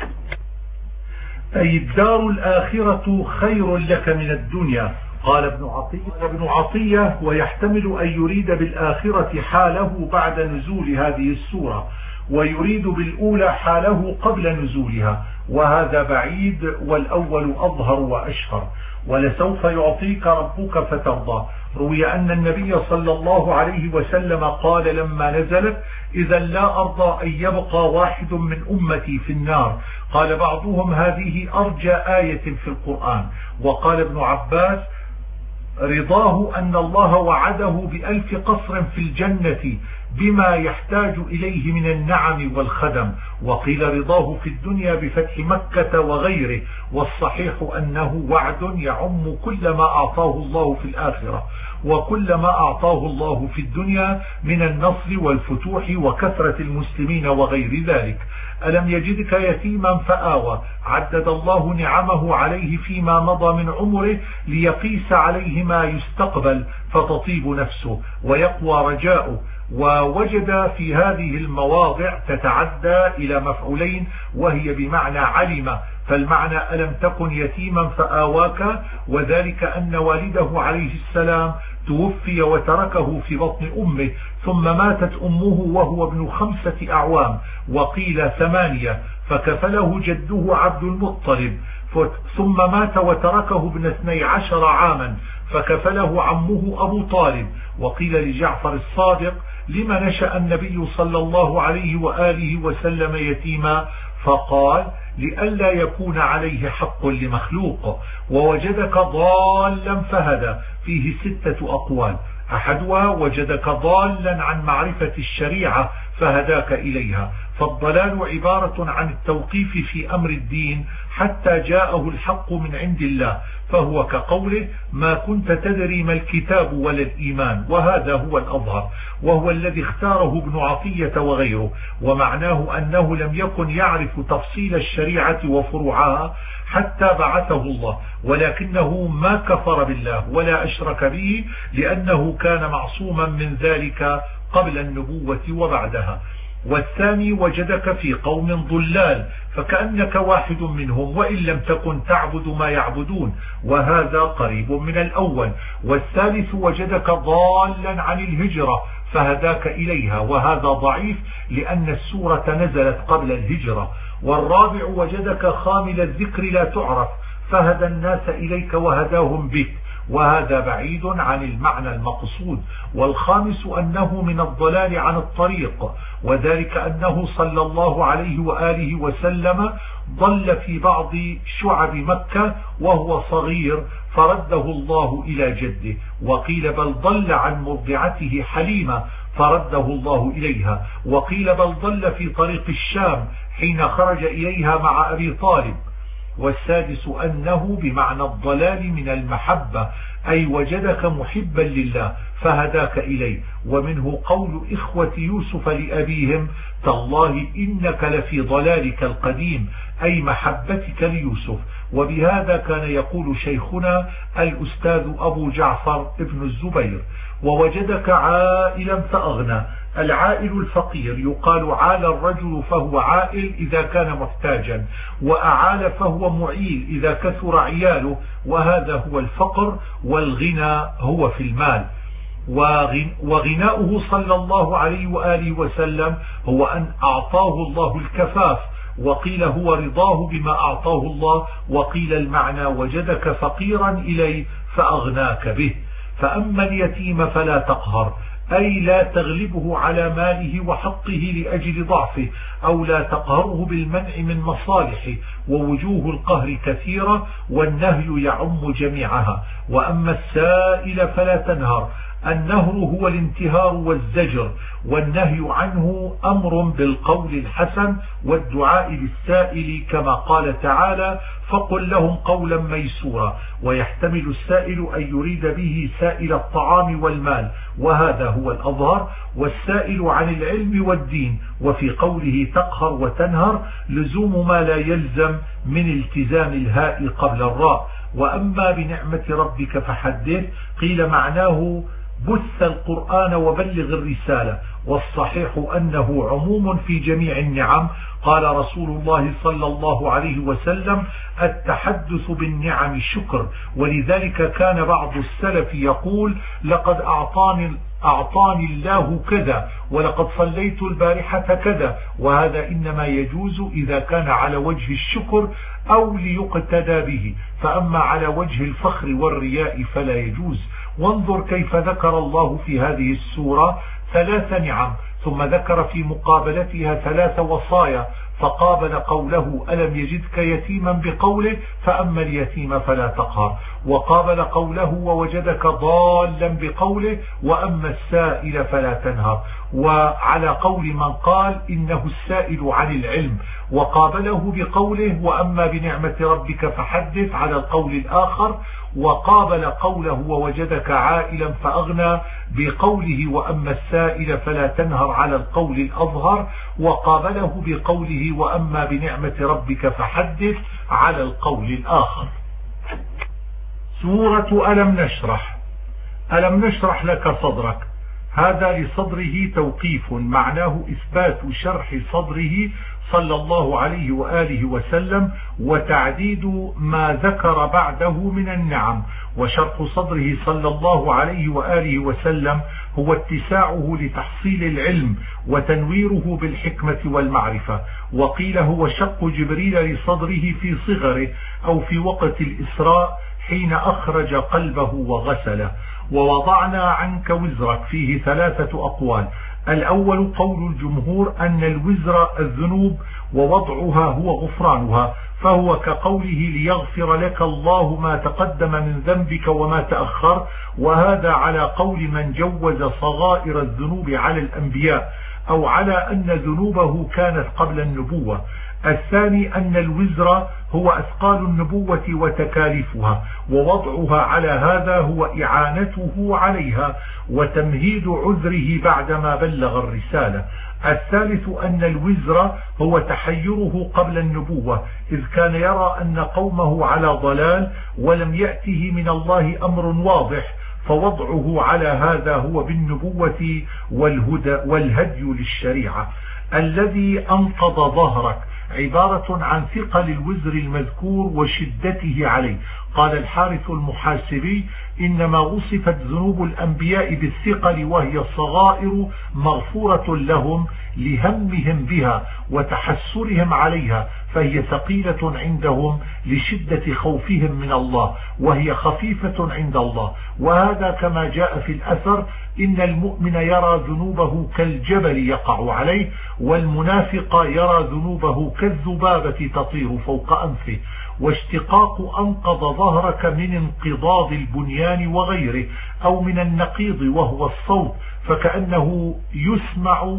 أي الدار الآخرة خير لك من الدنيا. قال ابن عطية ويحتمل أن يريد بالآخرة حاله بعد نزول هذه السورة، ويريد بالأولى حاله قبل نزولها، وهذا بعيد، والأول أظهر وأشهر. ولسوف يعطيك ربك فترضى. روي أن النبي صلى الله عليه وسلم قال لما نزلت إذا لا أرضى أن يبقى واحد من أمتي في النار. قال بعضهم هذه أرجى آية في القرآن. وقال ابن عباس رضاه أن الله وعده ب1000 قصر في الجنة بما يحتاج إليه من النعم والخدم. وقيل رضاه في الدنيا بفتح مكة وغيره، والصحيح أنه وعد يعم كل ما أعطاه الله في الآخرة، وكل ما أعطاه الله في الدنيا من النصر والفتوح وكثرة المسلمين وغير ذلك. ألم يجدك يتيما فآوى، عدد الله نعمه عليه فيما مضى من عمره ليقيس عليه ما يستقبل فتطيب نفسه ويقوى رجاؤه. ووجد في هذه المواضع تتعدى إلى مفعولين، وهي بمعنى علم، فالمعنى ألم تكن يتيما فآواك، وذلك أن والده عليه السلام توفي وتركه في بطن أمه، ثم ماتت أمه وهو ابن 5 أعوام، وقيل 8، فكفله جده عبد المطلب، ثم مات وتركه ابن 12 عاما، فكفله عمه أبو طالب. وقيل لجعفر الصادق لما نشأ النبي صلى الله عليه وآله وسلم يتيما؟ فقال لئلا يكون عليه حق لمخلوق. ووجدك ضالا فهدى، فيه 6 أقوال، أحدها وجدك ضالا عن معرفة الشريعة فهداك إليها، فالضلال عبارة عن التوقيف في أمر الدين حتى جاءه الحق من عند الله، فهو كقوله ما كنت تدري ما الكتاب ولا الإيمان، وهذا هو الأظهر، وهو الذي اختاره ابن عطية وغيره. ومعناه أنه لم يكن يعرف تفصيل الشريعة وفروعها حتى بعثه الله، ولكنه ما كفر بالله ولا أشرك به، لأنه كان معصوما من ذلك قبل النبوة وبعدها. والثاني وجدك في قوم ضلال، فكأنك واحد منهم وإن لم تكن تعبد ما يعبدون، وهذا قريب من الأول. والثالث وجدك ضالا عن الهجرة فهداك إليها، وهذا ضعيف لأن السورة نزلت قبل الهجرة. والرابع وجدك خامل الذكر لا تعرف فهدى الناس إليك وهداهم بك، وهذا بعيد عن المعنى المقصود. والخامس أنه من الضلال عن الطريق، وذلك أنه صلى الله عليه وآله وسلم ضل في بعض شعب مكة وهو صغير فرده الله إلى جده. وقيل بل ضل عن مرضعته حليمة فرده الله إليها. وقيل بل ضل في طريق الشام حين خرج إليها مع أبي طالب. والسادس أنه بمعنى الضلال من المحبة، أي وجدك محبا لله فهداك إليه. ومنه قول إخوة يوسف لأبيهم تالله إنك لفي ضلالك القديم، أي محبتك ليوسف. وبهذا كان يقول شيخنا الأستاذ أبو جعفر ابن الزبير: ووجدك عائلا فأغنى. العائل الفقير، يقال عال الرجل فهو عائل إذا كان محتاجا، وأعال فهو معيل إذا كثر عياله، وهذا هو الفقر، والغنى هو في المال. وغناؤه صلى الله عليه وآله وسلم هو أن أعطاه الله الكفاف، وقيل هو رضاه بما أعطاه الله، وقيل المعنى وجدك فقيرا إليه فأغناك به. فأما اليتيم فلا تقهر، أي لا تغلبه على ماله وحقه لأجل ضعفه، أو لا تقهره بالمنع من مصالحه، ووجوه القهر كثيرة والنهي يعم جميعها. وأما السائل فلا تنهر، النهر هو الانتهار والزجر، والنهي عنه أمر بالقول الحسن والدعاء للسائل، كما قال تعالى: فقل لهم قولا ميسورا. ويحتمل السائل أن يريد به سائل الطعام والمال، وهذا هو الأظهر، والسائل عن العلم والدين. وفي قوله تقهر وتنهر لزوم ما لا يلزم من التزام الهاء قبل الراء. وأما بنعمة ربك فحدث، قيل معناه بث القرآن وبلغ الرسالة، والصحيح أنه عموم في جميع النعم. قال رسول الله صلى الله عليه وسلم: التحدث بالنعم شكر. ولذلك كان بعض السلف يقول: لقد أعطاني الله كذا، ولقد صليت البارحة كذا. وهذا إنما يجوز إذا كان على وجه الشكر أو ليقتدى به، فأما على وجه الفخر والرياء فلا يجوز. وانظر كيف ذكر الله في هذه السورة 3 نعم، ثم ذكر في مقابلتها 3 وصايا، فقابل قوله ألم يجدك يتيما بقوله فأما اليتيم فلا تقهر، وقابل قوله ووجدك ضالا بقوله وأما السائل فلا تنهر، وعلى قول من قال إنه السائل عن العلم، وقابله بقوله وأما بنعمة ربك فحدث على القول الآخر، وقابل قوله ووجدك عائلا فأغنى بقوله وأما السائل فلا تنهر على القول الأظهر، وقابله بقوله وأما بنعمة ربك فحدث على القول الآخر. سورة ألم نشرح. ألم نشرح لك صدرك، هذا لصدره توقيف معناه إثبات شرح صدره صلى الله عليه وآله وسلم وتعديد ما ذكر بعده من النعم. وشرح صدره صلى الله عليه وآله وسلم هو اتساعه لتحصيل العلم وتنويره بالحكمة والمعرفة. وقيل هو شق جبريل لصدره في صغره أو في وقت الإسراء حين أخرج قلبه وغسله. ووضعنا عنك وزرك فيه 3 أقوال. الأول قول الجمهور أن الوزر الذنوب ووضعها هو غفرانها، فهو كقوله ليغفر لك الله ما تقدم من ذنبك وما تأخر، وهذا على قول من جوز صغائر الذنوب على الأنبياء أو على أن ذنوبه كانت قبل النبوة. الثاني أن الوزر هو أثقال النبوة وتكاليفها، ووضعها على هذا هو إعانته عليها وتمهيد عذره بعدما بلغ الرسالة. الثالث أن الوزر هو تحيره قبل النبوة، إذ كان يرى أن قومه على ضلال ولم يأته من الله أمر واضح، فوضعه على هذا هو بالنبوة والهدي للشريعة. الذي أنقض ظهرك عبارة عن ثقل الوزر المذكور وشدته عليه. قال الحارث المحاسبي: إنما وصفت ذنوب الأنبياء بالثقل وهي الصغائر مغفورة لهم لهمهم بها وتحسرهم عليها، فهي ثقيلة عندهم لشدة خوفهم من الله، وهي خفيفة عند الله. وهذا كما جاء في الأثر: إن المؤمن يرى ذنوبه كالجبل يقع عليه، والمنافق يرى ذنوبه كالذبابة تطير فوق أنفه. واشتقاق أنقض ظهرك من انقضاض البنيان وغيره، أو من النقيض وهو الصوت، فكأنه يسمع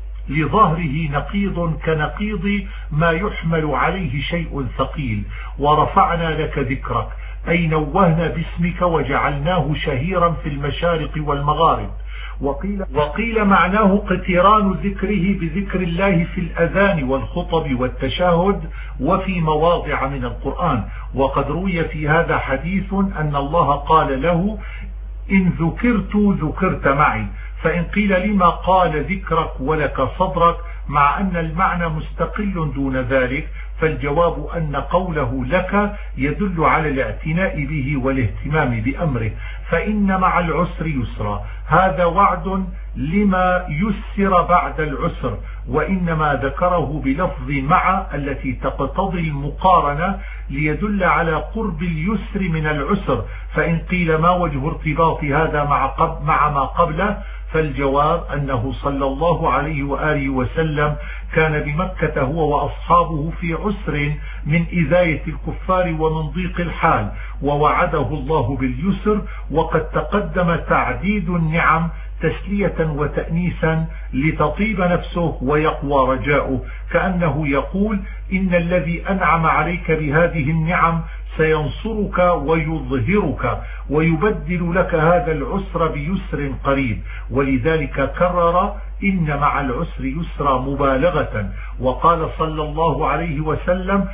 لظهره نقيض كنقيض ما يحمل عليه شيء ثقيل. ورفعنا لك ذكرك، أي نوهنا باسمك وجعلناه شهيرا في المشارق والمغارب. وقيل معناه اقتران ذكره بذكر الله في الأذان والخطب والتشهد وفي مواضع من القرآن. وقد روي في هذا حديث أن الله قال له: إن ذكرت ذكرت معي. فإن قيل لما قال ذكرك ولك صدرك مع أن المعنى مستقل دون ذلك، فالجواب أن قوله لك يدل على الاعتناء به والاهتمام بأمره. فإن مع العسر يسرا، هذا وعد لما يسر بعد العسر، وإنما ذكره بلفظ مع التي تقتضي المقارنة ليدل على قرب اليسر من العسر. فإن قيل ما وجه ارتباط هذا مع ما قبله، فالجواب أنه صلى الله عليه وآله وسلم كان بمكة هو وأصحابه في عسر من إذاية الكفار ومن ضيق الحال، ووعده الله باليسر. وقد تقدم تعديد النعم تسلية وتأنيسا لتطيب نفسه ويقوى رجاؤه، كأنه يقول: إن الذي أنعم عليك بهذه النعم سينصرك ويظهرك ويبدل لك هذا العسر بيسر قريب. ولذلك كرر إن مع العسر يسرا مبالغة. وقال صلى الله عليه وسلم: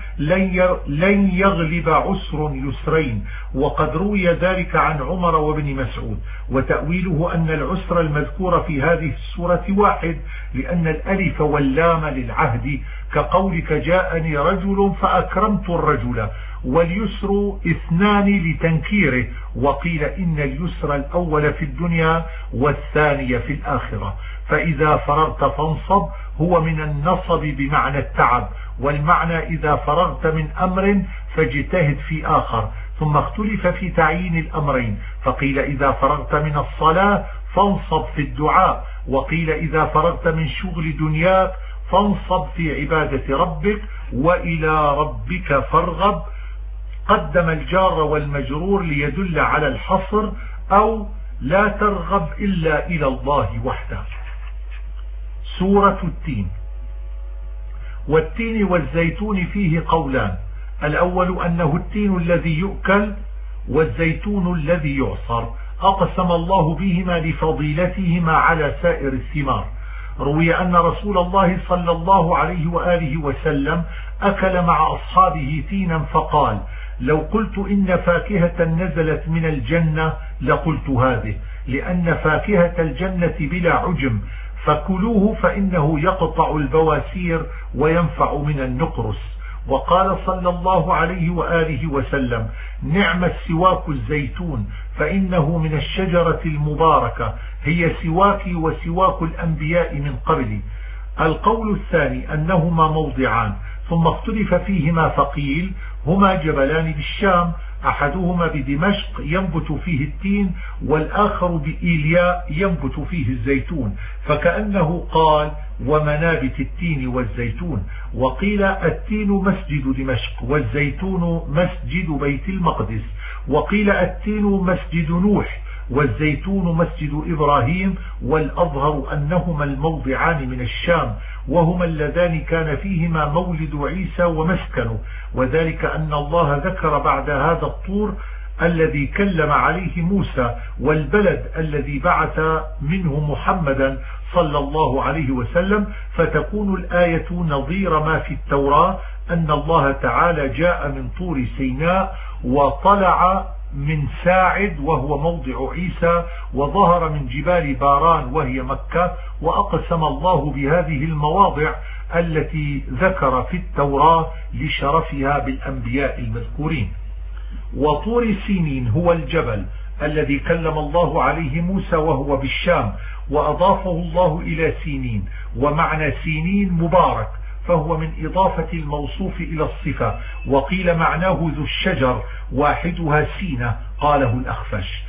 لن يغلب عسر يسرين. وقد روي ذلك عن عمر وابن مسعود. وتأويله أن العسر المذكور في هذه السورة واحد، لأن الألف واللام للعهد، كقولك: جاءني رجل فأكرمت الرجل. واليسر اثنان لتنكيره. وقيل إن اليسر الأول في الدنيا والثاني في الآخرة. فإذا فرغت فانصب هو من النصب بمعنى التعب، والمعنى إذا فرغت من أمر فاجتهد في آخر. ثم اختلف في تعيين الأمرين، فقيل إذا فرغت من الصلاة فانصب في الدعاء، وقيل إذا فرغت من شغل دنياك فانصب في عبادة ربك، وإلى ربك فارغب. قدم الجار والمجرور ليدل على الحصر، أو لا ترغب إلا إلى الله وحده. سورة التين. والتين والزيتون فيه قولان: الأول أنه التين الذي يؤكل، والزيتون الذي يعصر. أقسم الله بهما لفضيلتهما على سائر الثمار. روي أن رسول الله صلى الله عليه وآله وسلم أكل مع أصحابه تينا فقال: لو قلت إن فاكهة نزلت من الجنة لقلت هذه، لأن فاكهة الجنة بلا عجم، فكلوه فإنه يقطع البواسير وينفع من النقرس. وقال صلى الله عليه وآله وسلم: نعم السواك الزيتون، فإنه من الشجرة المباركة، هي سواكي وسواك الأنبياء من قبلي. القول الثاني أنهما موضعان، ثم اختلف فيهما، فقيل: هما جبلان بالشام، أحدهما بدمشق ينبت فيه التين، والآخر بإيلياء ينبت فيه الزيتون، فكأنه قال: ومنابت التين والزيتون. وقيل: التين مسجد دمشق، والزيتون مسجد بيت المقدس. وقيل: التين مسجد نوح، والزيتون مسجد إبراهيم. والأظهر أنهما الموضعان من الشام، وهما اللذان كان فيهما مولد عيسى ومسكنه. وذلك أن الله ذكر بعد هذا الطور الذي كلم عليه موسى، والبلد الذي بعث منه محمدا صلى الله عليه وسلم، فتكون الآية نظير ما في التوراة أن الله تعالى جاء من طور سيناء وطلع من ساعد وهو موضع عيسى، وظهر من جبال باران وهي مكة. وأقسم الله بهذه المواضع التي ذكر في التوراة لشرفها بالأنبياء المذكورين. وطور سينين هو الجبل الذي كلم الله عليه موسى وهو بالشام، وأضافه الله إلى سينين. ومعنى سينين مبارك، فهو من إضافة الموصوف إلى الصفة. وقيل معناه ذو الشجر، واحدها سينة، قاله الأخفش.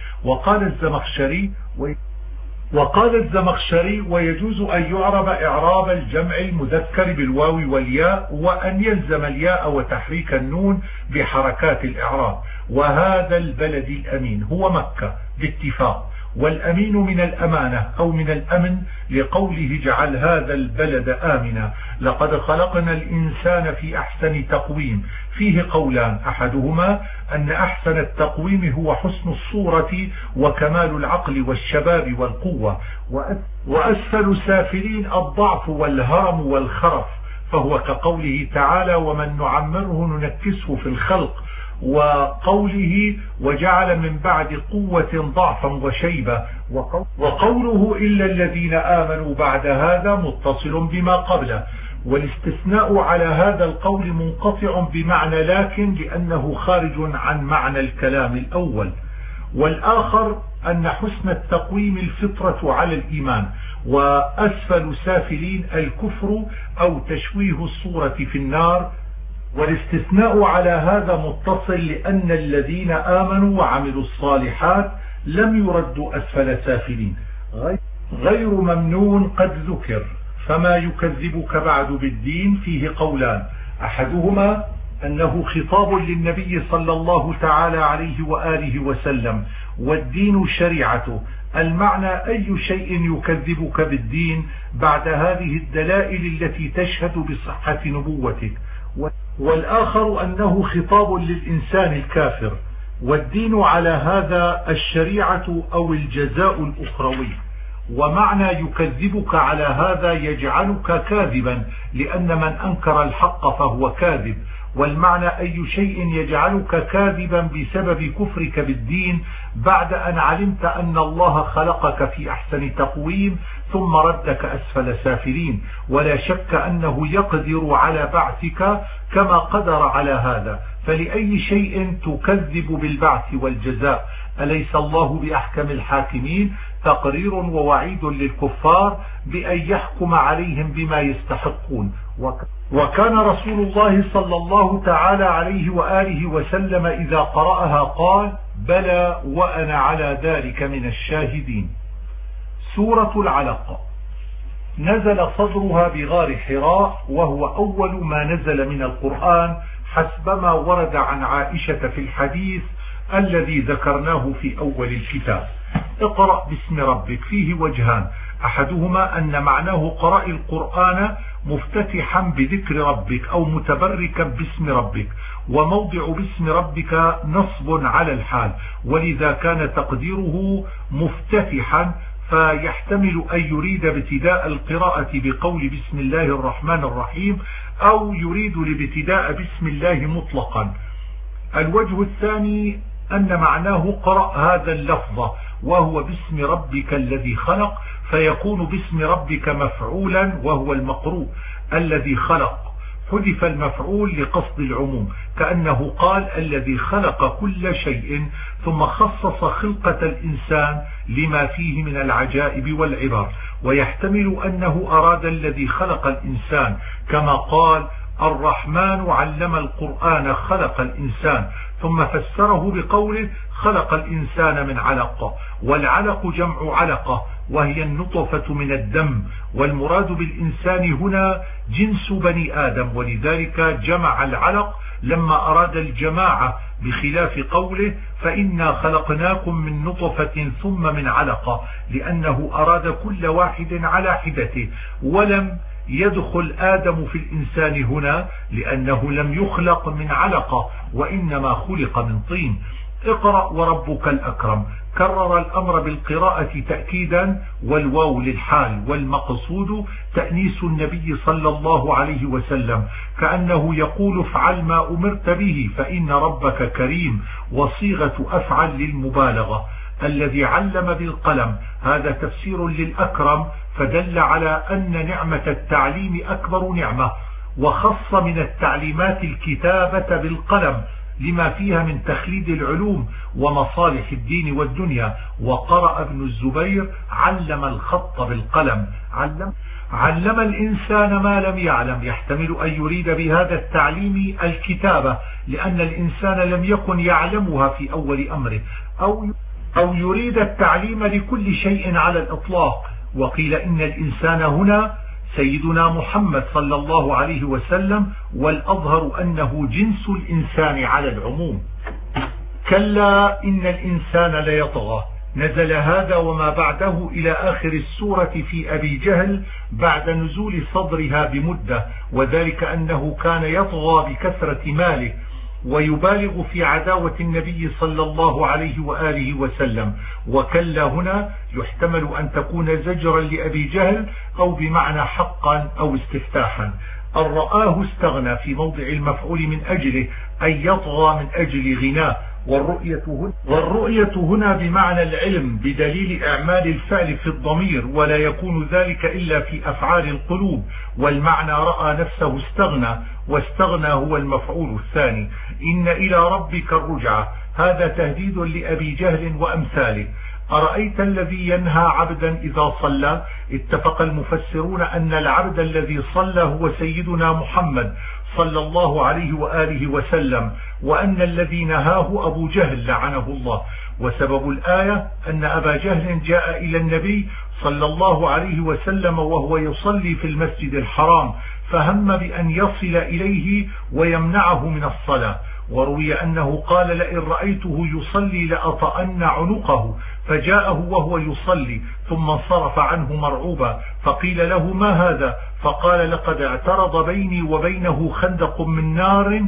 وقال الزمخشري: ويجوز أن يعرب إعراب الجمع المذكر بالواو والياء، وأن يلزم الياء وتحريك النون بحركات الإعراب. وهذا البلد الأمين هو مكة باتفاق. والأمين من الأمانة أو من الأمن، لقوله جعل هذا البلد آمنا. لقد خلقنا الإنسان في أحسن تقويم. فيه قولان، أحدهما أن أحسن التقويم هو حسن الصورة وكمال العقل والشباب والقوة، وأسفل سافلين الضعف والهرم والخرف، فهو كقوله تعالى ومن نعمره ننكسه في الخلق، وقوله وجعل من بعد قوة ضعفا وشيبة، وقوله إلا الذين آمنوا بعد هذا متصل بما قبله. والاستثناء على هذا القول منقطع بمعنى لكن، لأنه خارج عن معنى الكلام الأول. والآخر أن حسن التقويم الفطرة على الإيمان، وأسفل سافلين الكفر أو تشويه الصورة في النار. والاستثناء على هذا متصل لأن الذين آمنوا وعملوا الصالحات لم يردوا أسفل سافلين، غير ممنون قد ذكر. فما يكذبك بعد بالدين فيه قولان، أحدهما أنه خطاب للنبي صلى الله تعالى عليه وآله وسلم، والدين شريعته، المعنى أي شيء يكذبك بالدين بعد هذه الدلائل التي تشهد بصحة نبوتك. والآخر أنه خطاب للإنسان الكافر، والدين على هذا الشريعة أو الجزاء الأخروي. ومعنى يكذبك على هذا يجعلك كاذبا، لأن من أنكر الحق فهو كاذب. والمعنى أي شيء يجعلك كاذبا بسبب كفرك بالدين بعد أن علمت أن الله خلقك في أحسن تقويم ثم ردك أسفل سافلين. ولا شك أنه يقدر على بعثك كما قدر على هذا، فلأي شيء تكذب بالبعث والجزاء؟ أليس الله بأحكم الحاكمين؟ تقرير ووعيد للكفار بأن يحكم عليهم بما يستحقون. وكان رسول الله صلى الله تعالى عليه وآله وسلم إذا قرأها قال بلى وأنا على ذلك من الشاهدين. سورة العلق نزل صدرها بغار حراء، وهو أول ما نزل من القرآن حسب ما ورد عن عائشة في الحديث الذي ذكرناه في أول الكتاب. اقرأ باسم ربك فيه وجهان، أحدهما أن معناه قرأ القرآن مفتتحا بذكر ربك أو متبركا باسم ربك، وموضع باسم ربك نصب على الحال، ولذا كان تقديره مفتتحا، فيحتمل أن يريد ابتداء القراءة بقول بسم الله الرحمن الرحيم، أو يريد الابتداء بسم الله مطلقا. الوجه الثاني أن معناه قرأ هذا اللفظ وهو باسم ربك الذي خلق، فيكون باسم ربك مفعولا وهو المقروء الذي خلق، حذف المفعول لقصد العموم، كأنه قال الذي خلق كل شيء، ثم خصص خلقة الإنسان لما فيه من العجائب والعبر. ويحتمل أنه أراد الذي خلق الإنسان، كما قال الرحمن علم القرآن خلق الإنسان، ثم فسره بقوله خلق الإنسان من علق. والعلق جمع علقة، وهي النطفة من الدم، والمراد بالإنسان هنا جنس بني آدم، ولذلك جمع العلق لما أراد الجماعة، بخلاف قوله فإنا خلقناكم من نطفة ثم من علقة، لأنه أراد كل واحد على حدته، ولم يدخل آدم في الإنسان هنا لأنه لم يخلق من علقة، وإنما خلق من طين. اقرأ وربك الأكرم، كرر الأمر بالقراءة تأكيدا، والواو للحال، والمقصود تأنيس النبي صلى الله عليه وسلم، كأنه يقول افعل ما أمرت به فإن ربك كريم، وصيغة أفعل للمبالغة. الذي علم بالقلم، هذا تفسير للأكرم، فدل على أن نعمة التعليم أكبر نعمة، وخص من التعليمات الكتابة بالقلم لما فيها من تخليد العلوم ومصالح الدين والدنيا. وقرأ ابن الزبير علم الخط بالقلم، علم الإنسان ما لم يعلم، يحتمل أن يريد بهذا التعليم الكتابة، لأن الإنسان لم يكن يعلمها في أول أمره، أو يريد التعليم لكل شيء على الإطلاق. وقيل إن الإنسان هنا سيدنا محمد صلى الله عليه وسلم، والأظهر أنه جنس الإنسان على العموم. كلا إن الإنسان ليطغى، نزل هذا وما بعده إلى آخر السورة في أبي جهل بعد نزول صدرها بمدة، وذلك أنه كان يطغى بكثرة ماله ويبالغ في عداوة النبي صلى الله عليه وآله وسلم. وكلا هنا يحتمل أن تكون زجرا لأبي جهل أو بمعنى حقا أو استفتاحا. أن رآه استغنى في موضع المفعول من أجله أن يطغى من أجل غناه، والرؤية هنا بمعنى العلم بدليل إعمال الفعل في الضمير، ولا يكون ذلك إلا في أفعال القلوب، والمعنى رأى نفسه استغنى، واستغنى هو المفعول الثاني. إن إلى ربك الرجعة، هذا تهديد لأبي جهل وأمثاله. أرأيت الذي ينهى عبدا إذا صلى؟ اتفق المفسرون أن العبد الذي صلى هو سيدنا محمد صلى الله عليه وآله وسلم، وأن الذي نهاه أبو جهل لعنه الله. وسبب الآية أن أبا جهل جاء إلى النبي صلى الله عليه وسلم وهو يصلي في المسجد الحرام، فهم بأن يصل إليه ويمنعه من الصلاة. وروي أنه قال لئن رأيته يصلي لأطأن عنقه، فجاءه وهو يصلي ثم انصرف عنه مرعوبا، فقيل له ما هذا؟ فقال لقد اعترض بيني وبينه خندق من نار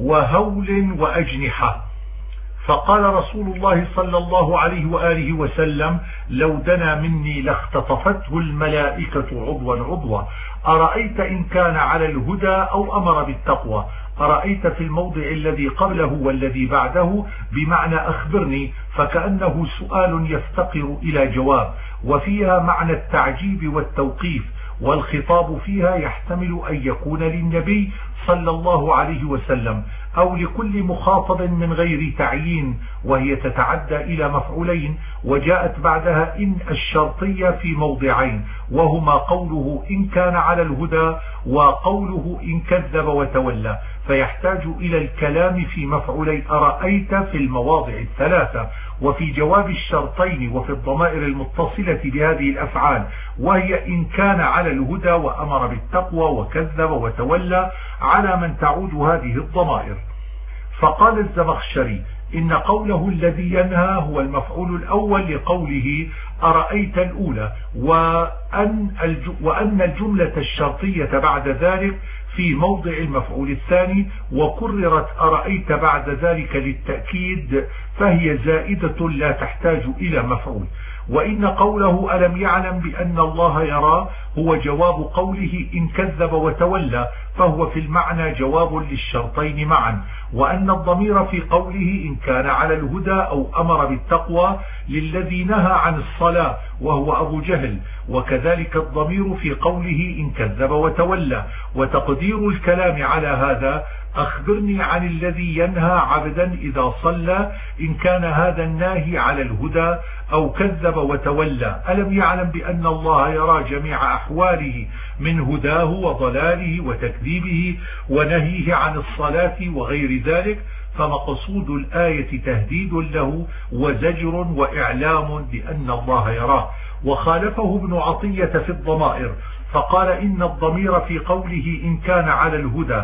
وهول وأجنحة. فقال رسول الله صلى الله عليه وآله وسلم لو دنا مني لاختطفته الملائكة عضوا عضوا. أرأيت إن كان على الهدى أو أمر بالتقوى؟ أرأيت في الموضع الذي قبله والذي بعده بمعنى أخبرني، فكأنه سؤال يفتقر إلى جواب، وفيها معنى التعجيب والتوقيف، والخطاب فيها يحتمل أن يكون للنبي صلى الله عليه وسلم أو لكل مخاطب من غير تعيين، وهي تتعدى إلى مفعولين. وجاءت بعدها إن الشرطية في موضعين، وهما قوله إن كان على الهدى وقوله إن كذب وتولى، فيحتاج إلى الكلام في مفعولي أرأيت في المواضع الثلاثة، وفي جواب الشرطين، وفي الضمائر المتصلة بهذه الأفعال، وهي إن كان على الهدى وأمر بالتقوى وكذب وتولى، على من تعود هذه الضمائر. فقال الزمخشري إن قوله الذي ينهى هو المفعول الأول لقوله أرأيت الأولى، وأن الجملة الشرطية بعد ذلك في موضع المفعول الثاني، وكررت أرأيت بعد ذلك للتأكيد، فهي زائدة لا تحتاج إلى مفعول. وإن قوله ألم يعلم بأن الله يرى هو جواب قوله إن كذب وتولى، فهو في المعنى جواب للشرطين معا. وأن الضمير في قوله إن كان على الهدى أو أمر بالتقوى للذي نهى عن الصلاة وهو أبو جهل، وكذلك الضمير في قوله إن كذب وتولى. وتقدير الكلام على هذا أخبرني عن الذي ينهى عبدا إذا صلى، إن كان هذا الناهي على الهدى أو كذب وتولى ألم يعلم بأن الله يرى جميع أحواله من هداه وضلاله وتكذيبه ونهيه عن الصلاة وغير ذلك؟ فمقصود الآية تهديد له وزجر وإعلام بأن الله يراه. وخالفه ابن عطية في الضمائر فقال إن الضمير في قوله إن كان على الهدى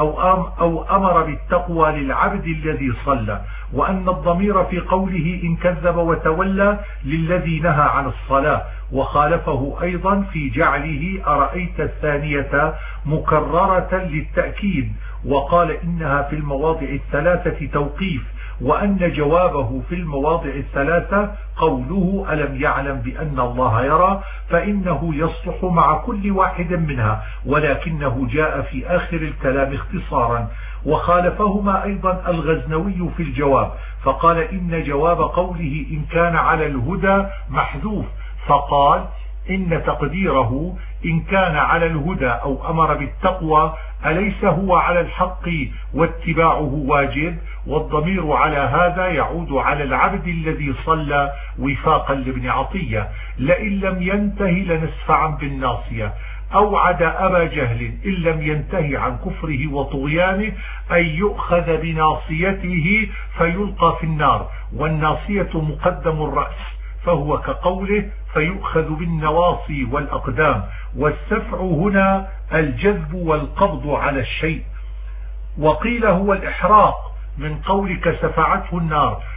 أو أمر بالتقوى للعبد الذي صلى، وأن الضمير في قوله إن كذب وتولى للذي نهى عن الصلاة. وخالفه أيضا في جعله أرأيت الثانية مكررة للتأكيد، وقال إنها في المواضع الثلاثة توقيف، وأن جوابه في المواضع الثلاثة قوله ألم يعلم بأن الله يرى، فإنه يصلح مع كل واحد منها، ولكنه جاء في آخر الكلام اختصارا. وخالفهما أيضا الغزنوي في الجواب فقال إن جواب قوله إن كان على الهدى محذوف، فقال إن تقديره إن كان على الهدى أو أمر بالتقوى أليس هو على الحق واتباعه واجب؟ والضمير على هذا يعود على العبد الذي صلى وفاقا لابن عطية. لئن لم ينتهي لنسفعا بالناصية. أوعد أبا جهل إن لم ينتهي عن كفره وطغيانه أن يؤخذ بناصيته فيلقى في النار، والناصية مقدم الرأس، فهو كقوله فيؤخذ بالنواصي والأقدام. والسفع هنا الجذب والقبض على الشيء. وقيل هو الإحراق من قولك سفعته النار،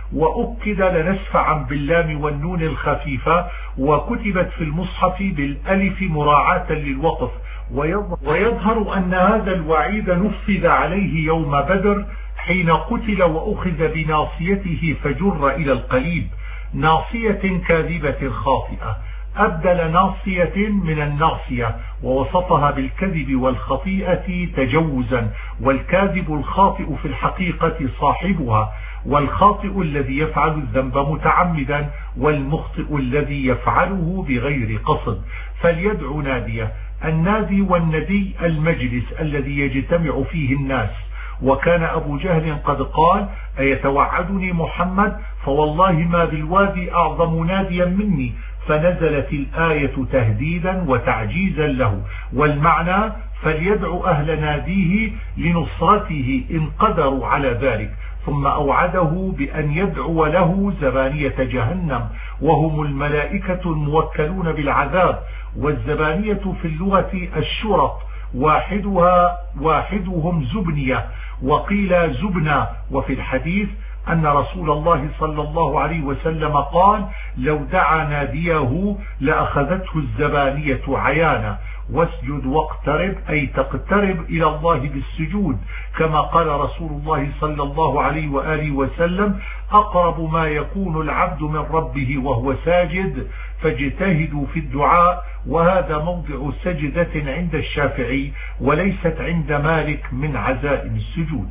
وأكد لنسفعا باللام والنون الخفيفة، وكتبت في المصحف بالألف مراعاة للوقف. ويظهر أن هذا الوعيد نفذ عليه يوم بدر حين قتل وأخذ بناصيته فجر إلى القليب، ناصية كاذبة خاطئة، أبدل ناصية من الناصية ووصفها بالكذب والخطيئة تجوزا، والكاذب الخاطئ في الحقيقة صاحبها، والخاطئ الذي يفعل الذنب متعمدا، والمخطئ الذي يفعله بغير قصد. فليدع ناديه. النادي والندي المجلس الذي يجتمع فيه الناس. وكان أبو جهل قد قال: أيتوعدني محمد؟ فوالله ما بالوادي أعظم ناديا مني. فنزلت الآية تهديدا وتعجيزا له، والمعنى: فليدع أهل ناديه لنصرته إن قدروا على ذلك. ثم أوعده بأن يدعو له زبانية جهنم، وهم الملائكة الموكلون بالعذاب. والزبانية في اللغة الشرط، واحدهم زبنية، وقيل زبنة. وفي الحديث أن رسول الله صلى الله عليه وسلم قال: لو دعا ناديه لأخذته الزبانية عيانا. واسجد واقترب، أي تقترب إلى الله بالسجود، كما قال رسول الله صلى الله عليه وآله وسلم: أقرب ما يكون العبد من ربه وهو ساجد، فاجتهدوا في الدعاء. وهذا موضع سجدة عند الشافعي، وليست عند مالك من عزائم السجود.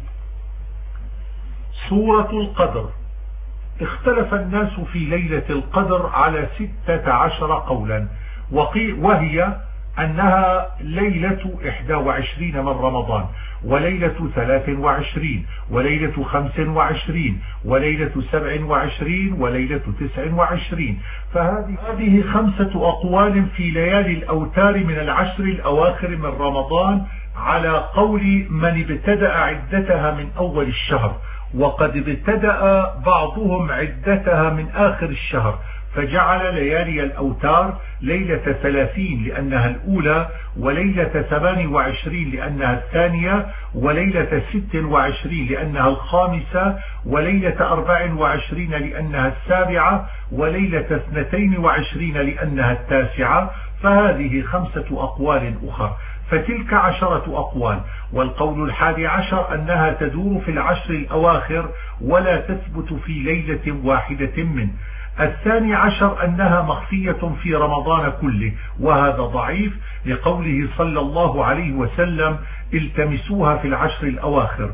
سورة القدر. اختلف الناس في ليلة القدر على 16 قولا، وهي أنها ليلة 21 من رمضان، وليلة 23، وليلة 25، وليلة 27، وليلة 29. فهذه 5 أقوال في ليالي الأوتار من العشر الأواخر من رمضان، على قول من ابتدأ عدتها من أول الشهر، وقد ابتدأ بعضهم عدتها من آخر الشهر، فجعل ليالي الأوتار ليلة 30 لأنها الأولى، وليلة 28 لأنها الثانية، وليلة 26 لأنها الخامسة، وليلة 24 لأنها السابعة، وليلة 22 لأنها التاسعة. فهذه 5 أقوال أخرى، فتلك 10 أقوال. والقول 11 أنها تدور في العشر الأواخر ولا تثبت في ليلة واحدة منه. 12 أنها مخفية في رمضان كله، وهذا ضعيف لقوله صلى الله عليه وسلم: التمسوها في العشر الأواخر.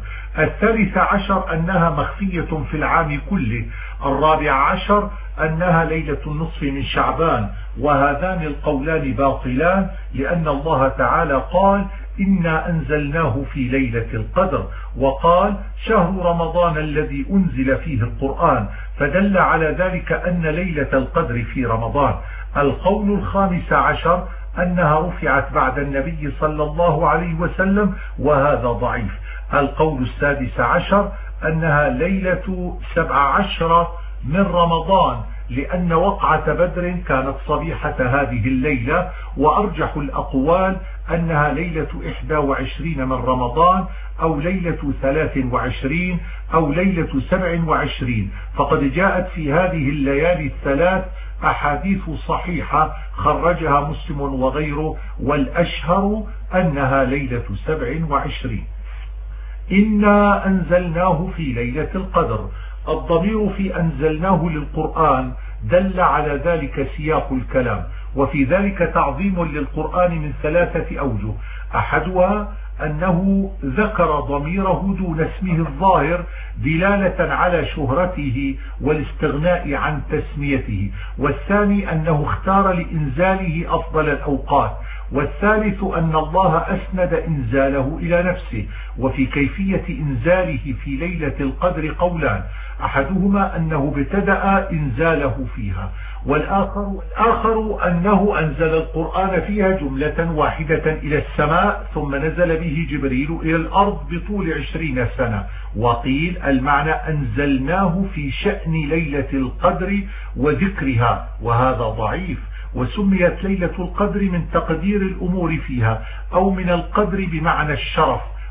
13 أنها مخفية في العام كله. 14 أنها ليلة النصف من شعبان، وهذان القولان باطلان، لأن الله تعالى قال: إنا أنزلناه في ليلة القدر، وقال: شهر رمضان الذي أنزل فيه القرآن، فدل على ذلك أن ليلة القدر في رمضان. القول 15 أنها رفعت بعد النبي صلى الله عليه وسلم، وهذا ضعيف. القول 16 أنها ليلة 17 من رمضان، لأن وقعة بدر كانت صبيحة هذه الليلة، وأرجح الأقوال أنها ليلة 21 من رمضان، أو ليلة 23، أو ليلة 27. فقد جاءت في هذه الليالي الثلاث أحاديث صحيحة خرجها مسلم وغيره، والأشهر أنها ليلة 27. إنا أنزلناه في ليلة القدر. الضمير في أنزلناه للقرآن دل على ذلك سياق الكلام، وفي ذلك تعظيم للقرآن من 3 أوجه. أحدها أنه ذكر ضميره دون اسمه الظاهر دلالة على شهرته والاستغناء عن تسميته، والثاني أنه اختار لإنزاله أفضل الأوقات، والثالث أن الله أسند إنزاله إلى نفسه. وفي كيفية إنزاله في ليلة القدر قولان، أحدهما أنه ابتدأ إنزاله فيها، والآخر أنه أنزل القرآن فيها جملة واحدة إلى السماء، ثم نزل به جبريل إلى الأرض بطول 20 سنة. وقيل المعنى أنزلناه في شأن ليلة القدر وذكرها، وهذا ضعيف. وسميت ليلة القدر من تقدير الأمور فيها، أو من القدر بمعنى الشرف،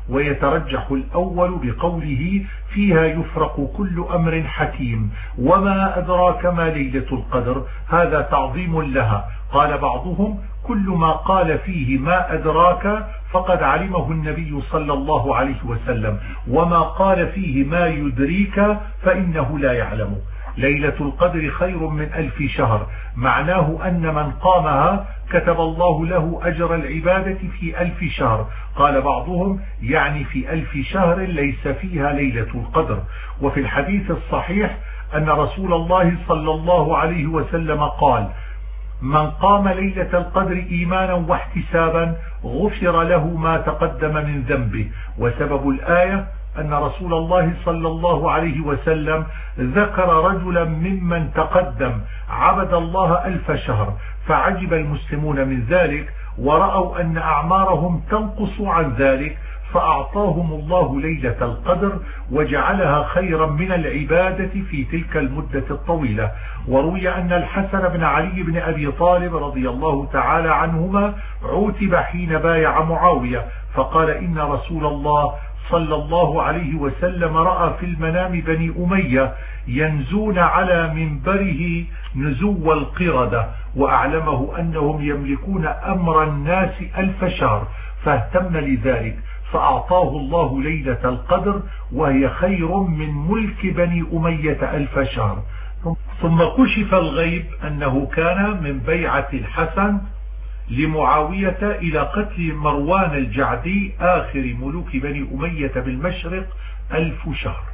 ويترجح الأول بقوله فيها يفرق كل أمر حكيم. وما أدراك ما ليلة القدر، هذا تعظيم لها. قال بعضهم كل ما قال فيه ما أدراك فقد علمه النبي صلى الله عليه وسلم، وما قال فيه ما يدريك فإنه لا يعلم. ليلة القدر خير من 1000 شهر، معناه أن من قامها كتب الله له أجر العبادة في 1000 شهر. قال بعضهم يعني في 1000 شهر ليس فيها ليلة القدر. وفي الحديث الصحيح أن رسول الله صلى الله عليه وسلم قال من قام ليلة القدر إيمانا واحتسابا غفر له ما تقدم من ذنبه. وسبب الآية أن رسول الله صلى الله عليه وسلم ذكر رجلا ممن تقدم عبد الله 1000 شهر، فعجب المسلمون من ذلك ورأوا أن أعمارهم تنقص عن ذلك، فأعطاهم الله ليلة القدر وجعلها خيرا من العبادة في تلك المدة الطويلة. وروي أن الحسن بن علي بن أبي طالب رضي الله تعالى عنهما عوتب حين بايع معاوية، فقال إن رسول الله صلى الله عليه وسلم رأى في المنام بني أمية ينزون على منبره نزو القردة، وأعلمه أنهم يملكون أمر الناس 1000 شهر، فاهتم لذلك فأعطاه الله ليلة القدر وهي خير من ملك بني أمية 1000 شهر. ثم كشف الغيب أنه كان من بيعة الحسن لمعاوية إلى قتل مروان الجعدي آخر ملوك بني أمية بالمشرق 1000 شهر.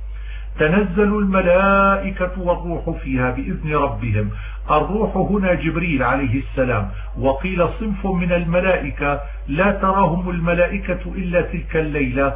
تنزل الملائكة والروح فيها بإذن ربهم. الروح هنا جبريل عليه السلام، وقيل صنف من الملائكة لا تراهم الملائكة إلا تلك الليلة،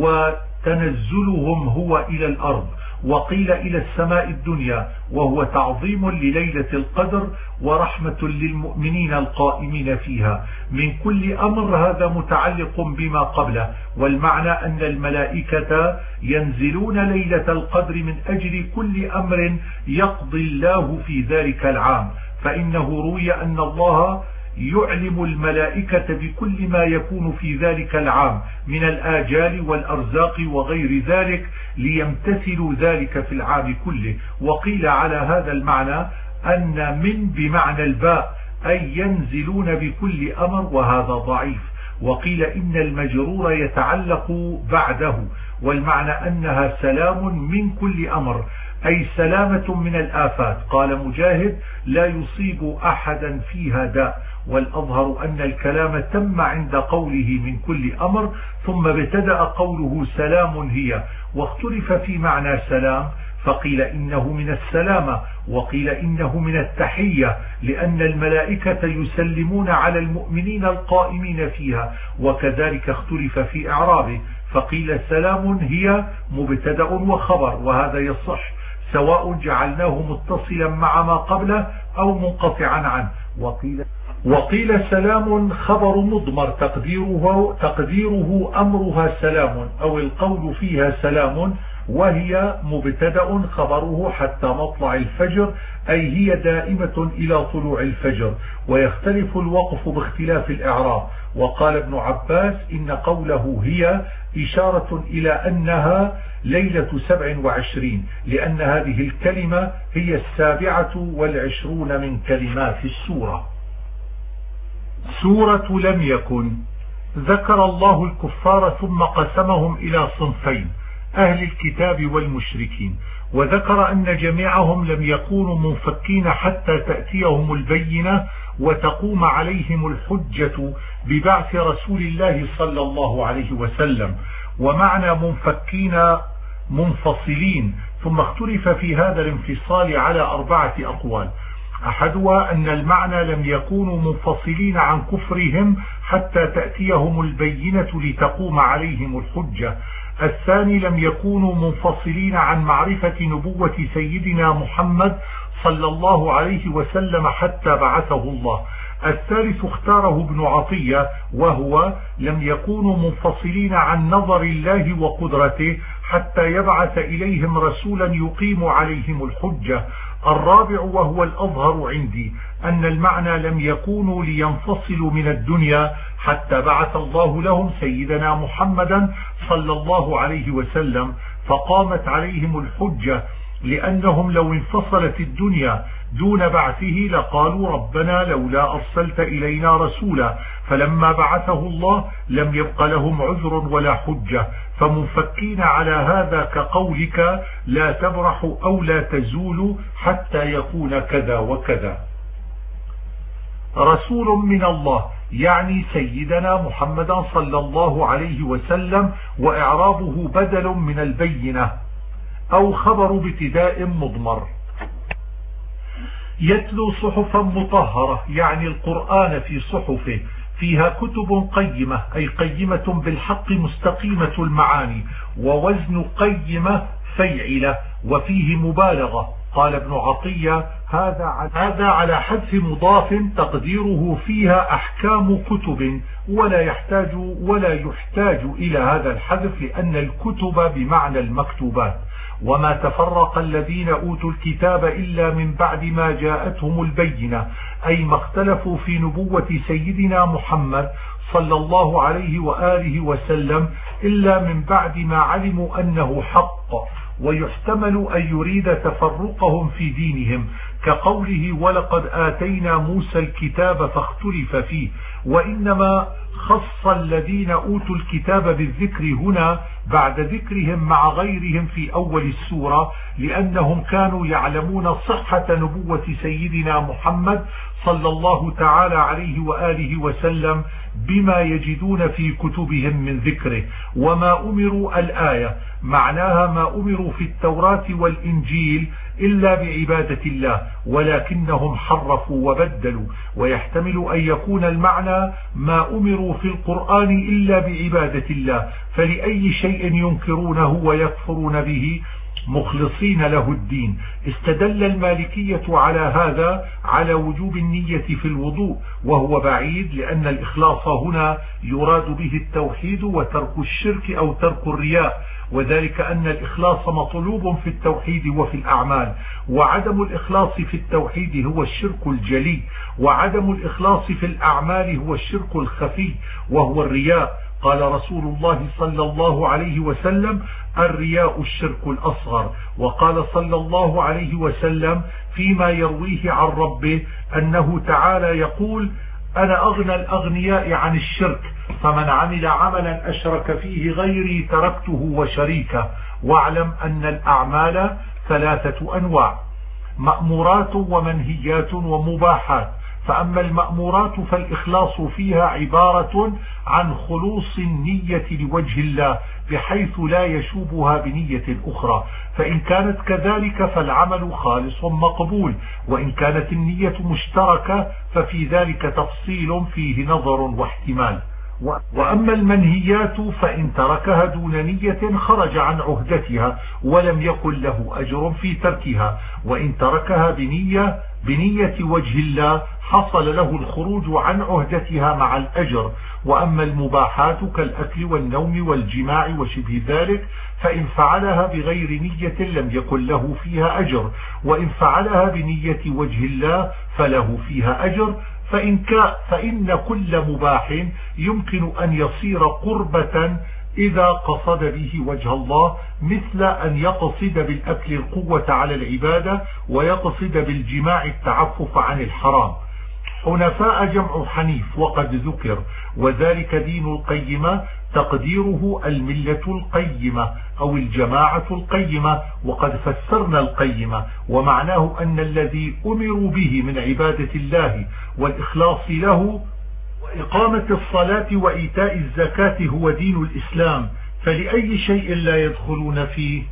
وتنزلهم هو إلى الأرض، وقيل إلى السماء الدنيا، وهو تعظيم لليلة القدر ورحمة للمؤمنين القائمين فيها من كل أمر. هذا متعلق بما قبله، والمعنى أن الملائكة ينزلون ليلة القدر من أجل كل أمر يقضي الله في ذلك العام، فإنه روي أن الله يعلم الملائكة بكل ما يكون في ذلك العام من الآجال والأرزاق وغير ذلك ليمتثلوا ذلك في العام كله. وقيل على هذا المعنى أن من بمعنى الباء أي ينزلون بكل أمر، وهذا ضعيف. وقيل إن المجرور يتعلق بعده، والمعنى أنها سلام من كل أمر أي سلامة من الآفات. قال مجاهد لا يصيب أحدا فيها داء، والأظهر أن الكلام تم عند قوله من كل أمر، ثم ابتدأ قوله سلام هي، واختلف في معنى سلام، فقيل إنه من السلامة، وقيل إنه من التحية، لأن الملائكة يسلمون على المؤمنين القائمين فيها، وكذلك اختلف في إعرابه، فقيل سلام هي مبتدأ وخبر، وهذا يصح سواء جعلناه متصلا مع ما قبله أو منقطعا عنه. وقيل سلام خبر مضمر تقديره أمرها سلام، أو القول فيها سلام، وهي مبتدأ خبره حتى مطلع الفجر، أي هي دائمة إلى طلوع الفجر. ويختلف الوقف باختلاف الإعراب. وقال ابن عباس إن قوله هي إشارة إلى أنها ليلة 27، لأن هذه الكلمة هي 27 من كلمات السورة. سورة لم يكن. ذكر الله الكفار ثم قسمهم إلى صنفين، أهل الكتاب والمشركين، وذكر أن جميعهم لم يكونوا منفكين حتى تأتيهم البينة وتقوم عليهم الحجة ببعث رسول الله صلى الله عليه وسلم. ومعنى منفكين منفصلين، ثم اختلف في هذا الانفصال على 4 أقوال. أحدها أن المعنى لم يكونوا منفصلين عن كفرهم حتى تأتيهم البينة لتقوم عليهم الحجة. الثاني لم يكونوا منفصلين عن معرفة نبوة سيدنا محمد صلى الله عليه وسلم حتى بعثه الله. الثالث اختاره ابن عطية، وهو لم يكونوا منفصلين عن نظر الله وقدرته حتى يبعث إليهم رسولا يقيم عليهم الحجة. الرابع وهو الأظهر عندي أن المعنى لم يكونوا لينفصلوا من الدنيا حتى بعث الله لهم سيدنا محمدا صلى الله عليه وسلم، فقامت عليهم الحجة، لأنهم لو انفصلت الدنيا دون بعثه لقالوا ربنا لولا أرسلت إلينا رسولا، فلما بعثه الله لم يبق لهم عذر ولا حجة، فمنفكين على هذا كقولك لا تبرح أو لا تزول حتى يكون كذا وكذا. رسول من الله يعني سيدنا محمد صلى الله عليه وسلم، وإعرابه بدل من البينة أو خبر ابتداء مضمر. يتلو صحفا مطهرة يعني القرآن في صحفه فيها كتب قيمة، أي قيمة بالحق مستقيمة المعاني، ووزن قيمة فيعلة، وفيه مبالغة. قال ابن عطية هذا على حذف مضاف تقديره فيها أحكام كتب، ولا يحتاج إلى هذا الحذف، لأن الكتب بمعنى المكتوبات. وما تفرق الذين أوتوا الكتاب إلا من بعد ما جاءتهم البينة، أي ما اختلفوا في نبوة سيدنا محمد صلى الله عليه وآله وسلم إلا من بعد ما علموا أنه حق. ويحتمل أن يريد تفرقهم في دينهم، كقوله ولقد آتينا موسى الكتاب فاختلف فيه، وإنما خص الذين أوتوا الكتاب بالذكر هنا بعد ذكرهم مع غيرهم في أول السورة، لأنهم كانوا يعلمون صحة نبوة سيدنا محمد صلى الله تعالى عليه وآله وسلم بما يجدون في كتبهم من ذكره. وما أمروا الآية معناها ما أمروا في التوراة والإنجيل إلا بعبادة الله، ولكنهم حرفوا وبدلوا. ويحتمل أن يكون المعنى ما أمروا في القرآن إلا بعبادة الله، فلأي شيء ينكرونه ويكفرون به مخلصين له الدين. استدل المالكية على هذا على وجوب النية في الوضوء، وهو بعيد، لأن الإخلاص هنا يراد به التوحيد وترك الشرك أو ترك الرياء، وذلك أن الإخلاص مطلوب في التوحيد وفي الأعمال، وعدم الإخلاص في التوحيد هو الشرك الجلي، وعدم الإخلاص في الأعمال هو الشرك الخفي وهو الرياء. قال رسول الله صلى الله عليه وسلم الرياء الشرك الأصغر. وقال صلى الله عليه وسلم فيما يرويه عن ربه أنه تعالى يقول أنا أغنى الأغنياء عن الشرك، فمن عمل عملا أشرك فيه غيري تركته وشريكه. واعلم أن الأعمال ثلاثة أنواع: مأمورات ومنهيات ومباحات. فأما المأمورات فالإخلاص فيها عبارة عن خلوص النية لوجه الله بحيث لا يشوبها بنية أخرى، فإن كانت كذلك فالعمل خالص مقبول، وإن كانت النية مشتركة ففي ذلك تفصيل فيه نظر واحتمال. وأما المنهيات فإن تركها دون نية خرج عن عهدتها ولم يكن له أجر في تركها، وإن تركها بنية وجه الله حصل له الخروج عن عهدتها مع الأجر. وأما المباحات كالأكل والنوم والجماع وشبه ذلك فإن فعلها بغير نية لم يكن له فيها أجر، وإن فعلها بنية وجه الله فله فيها أجر. فإن كل مباح يمكن أن يصير قربة إذا قصد به وجه الله، مثل أن يقصد بالأكل القوة على العبادة ويقصد بالجماع التعفف عن الحرام. حنفاء جمع حنيف وقد ذكر، وذلك دين القيمة تقديره الملة القيمة أو الجماعة القيمة، وقد فسرنا القيمة ومعناه أن الذي أمروا به من عبادة الله والإخلاص له وإقامة الصلاة وإيتاء الزكاة هو دين الإسلام، فلأي شيء لا يدخلون فيه.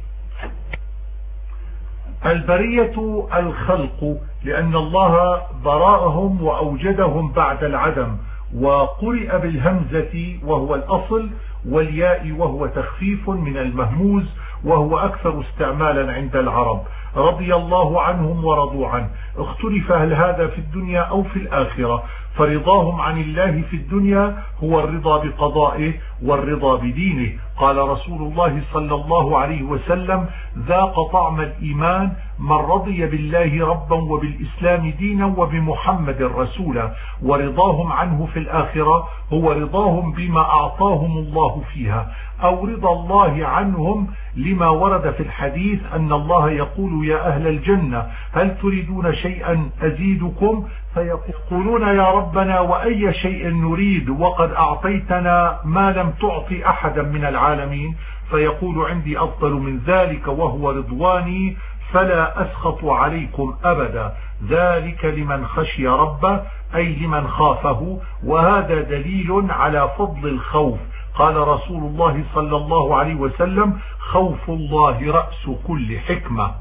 البرية الخلق، لأن الله براءهم وأوجدهم بعد العدم، وقرئ بالهمزة وهو الأصل والياء وهو تخفيف من المهموز وهو أكثر استعمالا عند العرب. رضي الله عنهم ورضوا عنه. اختلف هل هذا في الدنيا أو في الآخرة، فرضاهم عن الله في الدنيا هو الرضا بقضائه والرضا بدينه. قال رسول الله صلى الله عليه وسلم: ذاق طعم الإيمان من رضي بالله ربا وبالإسلام دينا وبمحمد رسولا. ورضاهم عنه في الآخرة هو رضاهم بما أعطاهم الله فيها، أو رضا الله عنهم لما ورد في الحديث أن الله يقول: يا أهل الجنة هل تريدون شيئا أزيدكم؟ فيقولون: يا ربنا وأي شيء نريد وقد أعطيتنا ما لم تعطي أحدا من العالمين. فيقول: عندي أفضل من ذلك وهو رضواني فلا أسخط عليكم أبدا، ذلك لمن خشي ربه أي لمن خافه. وهذا دليل على فضل الخوف. قال رسول الله صلى الله عليه وسلم: خوف الله رأس كل حكمة.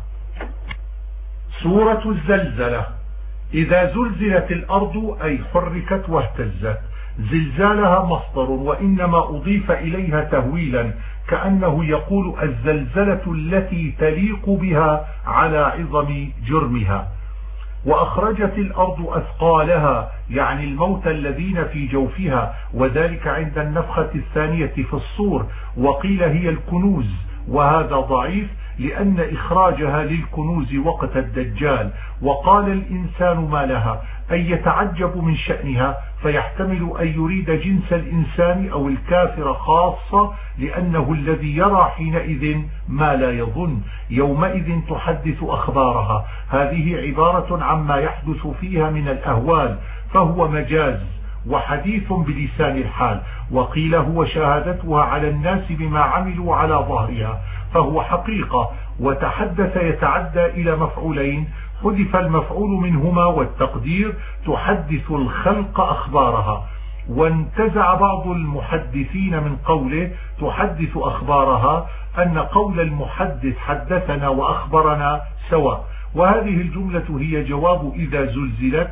سورة الزلزلة. إذا زلزلت الأرض أي حركت واهتزت. زلزالها مصدر، وإنما أضيف إليها تهويلا، كأنه يقول: الزلزلة التي تليق بها على عظم جرمها. وأخرجت الأرض أثقالها يعني الموت الذين في جوفها، وذلك عند النفخة الثانية في الصور. وقيل هي الكنوز، وهذا ضعيف لأن إخراجها للكنوز وقت الدجال. وقال: الإنسان ما لها، أي يتعجب من شأنها، فيحتمل أن يريد جنس الإنسان أو الكافر خاصة، لأنه الذي يرى حينئذ ما لا يظن. يومئذ تحدث أخبارها، هذه عبارة عما يحدث فيها من الأهوال، فهو مجاز وحديث بلسان الحال. وقيل هو شهادتها على الناس بما عملوا على ظهرها، فهو حقيقة. وتحدث يتعدى إلى مفعولين، حذف المفعول منهما، والتقدير تحدث الخلق أخبارها. وانتزع بعض المحدثين من قوله تحدث أخبارها أن قول المحدث حدثنا وأخبرنا سواء. وهذه الجملة هي جواب إذا زلزلت،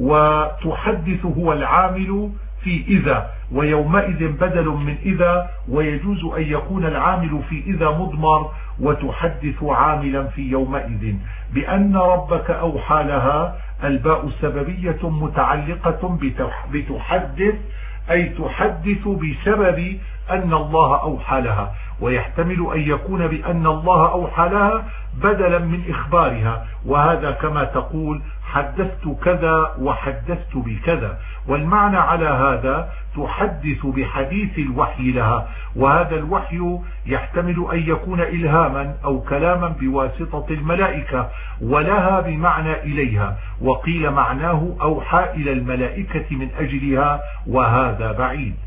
وتحدث هو العامل في إذا، ويومئذ بدل من إذا، ويجوز أن يكون العامل في إذا مضمر، وتحدث عاملا في يومئذ. بأن ربك أوحى لها، الباء سببية متعلقة بتحدث، أي تحدث بسبب أن الله أوحى لها. ويحتمل أن يكون بأن الله أوحى لها بدلا من إخبارها، وهذا كما تقول: حدثت كذا وحدثت بكذا. والمعنى على هذا تحدث بحديث الوحي لها، وهذا الوحي يحتمل أن يكون إلهاما أو كلاما بواسطة الملائكة، ولها بمعنى إليها. وقيل معناه أوحى إلى الملائكة من أجلها، وهذا بعيد.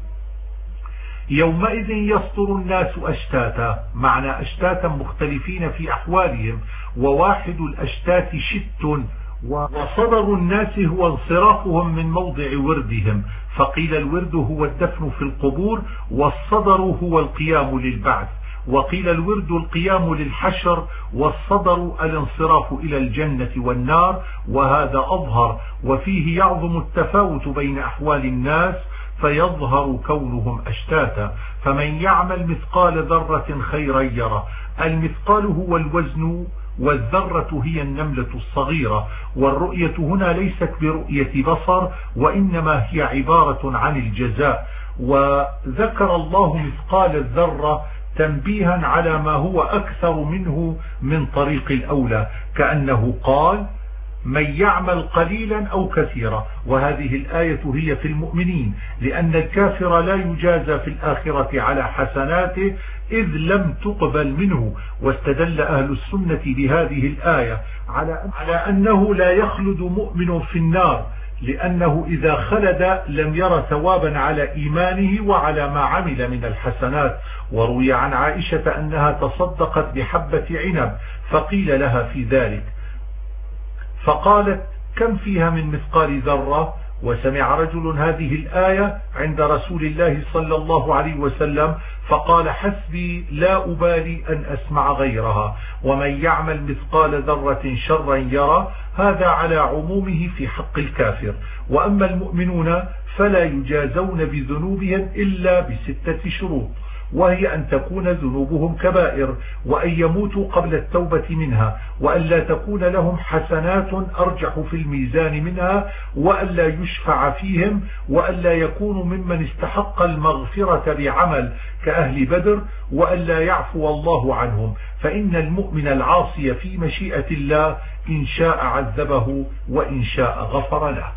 يومئذ يصدر الناس أشتاتا، معنى أشتاتا مختلفين في أحوالهم، وواحد الأشتات شت. وصدر الناس هو انصرافهم من موضع وردهم، فقيل الورد هو الدفن في القبور، والصدر هو القيام للبعث. وقيل الورد القيام للحشر، والصدر الانصراف إلى الجنة والنار، وهذا أظهر. وفيه يعظم التفاوت بين أحوال الناس، فيظهر كونهم أشتاتا. فمن يعمل مثقال ذرة خيرا يره. المثقال هو الوزن، والذرة هي النملة الصغيرة. والرؤية هنا ليست برؤية بصر، وإنما هي عبارة عن الجزاء. وذكر الله مثقال الذرة تنبيها على ما هو أكثر منه من طريق الأولى، كأنه قال: من يعمل قليلا أو كثيرا. وهذه الآية هي في المؤمنين، لأن الكافر لا يجازى في الآخرة على حسناته إذ لم تقبل منه. واستدل أهل السنة بهذه الآية على أنه لا يخلد مؤمن في النار، لأنه إذا خلد لم ير ثوابا على إيمانه وعلى ما عمل من الحسنات. وروي عن عائشة أنها تصدقت بحبة عنب، فقيل لها في ذلك فقالت: كم فيها من مثقال ذرة؟ وسمع رجل هذه الآية عند رسول الله صلى الله عليه وسلم، فقال: حسبي لا أبالي أن أسمع غيرها. ومن يعمل مثقال ذرة شرا يرى، هذا على عمومه في حق الكافر. وأما المؤمنون فلا يجازون بذنوبهم إلا ب6 شروط. وهي أن تكون ذنوبهم كبائر وأن يموتوا قبل التوبة منها، وأن لا تكون لهم حسنات أرجح في الميزان منها، وأن لا يشفع فيهم، وأن لا يكونوا ممن استحق المغفرة بعمل كأهل بدر، وأن لا يعفو الله عنهم. فإن المؤمن العاصي في مشيئة الله إن شاء عذبه وإن شاء غفر له.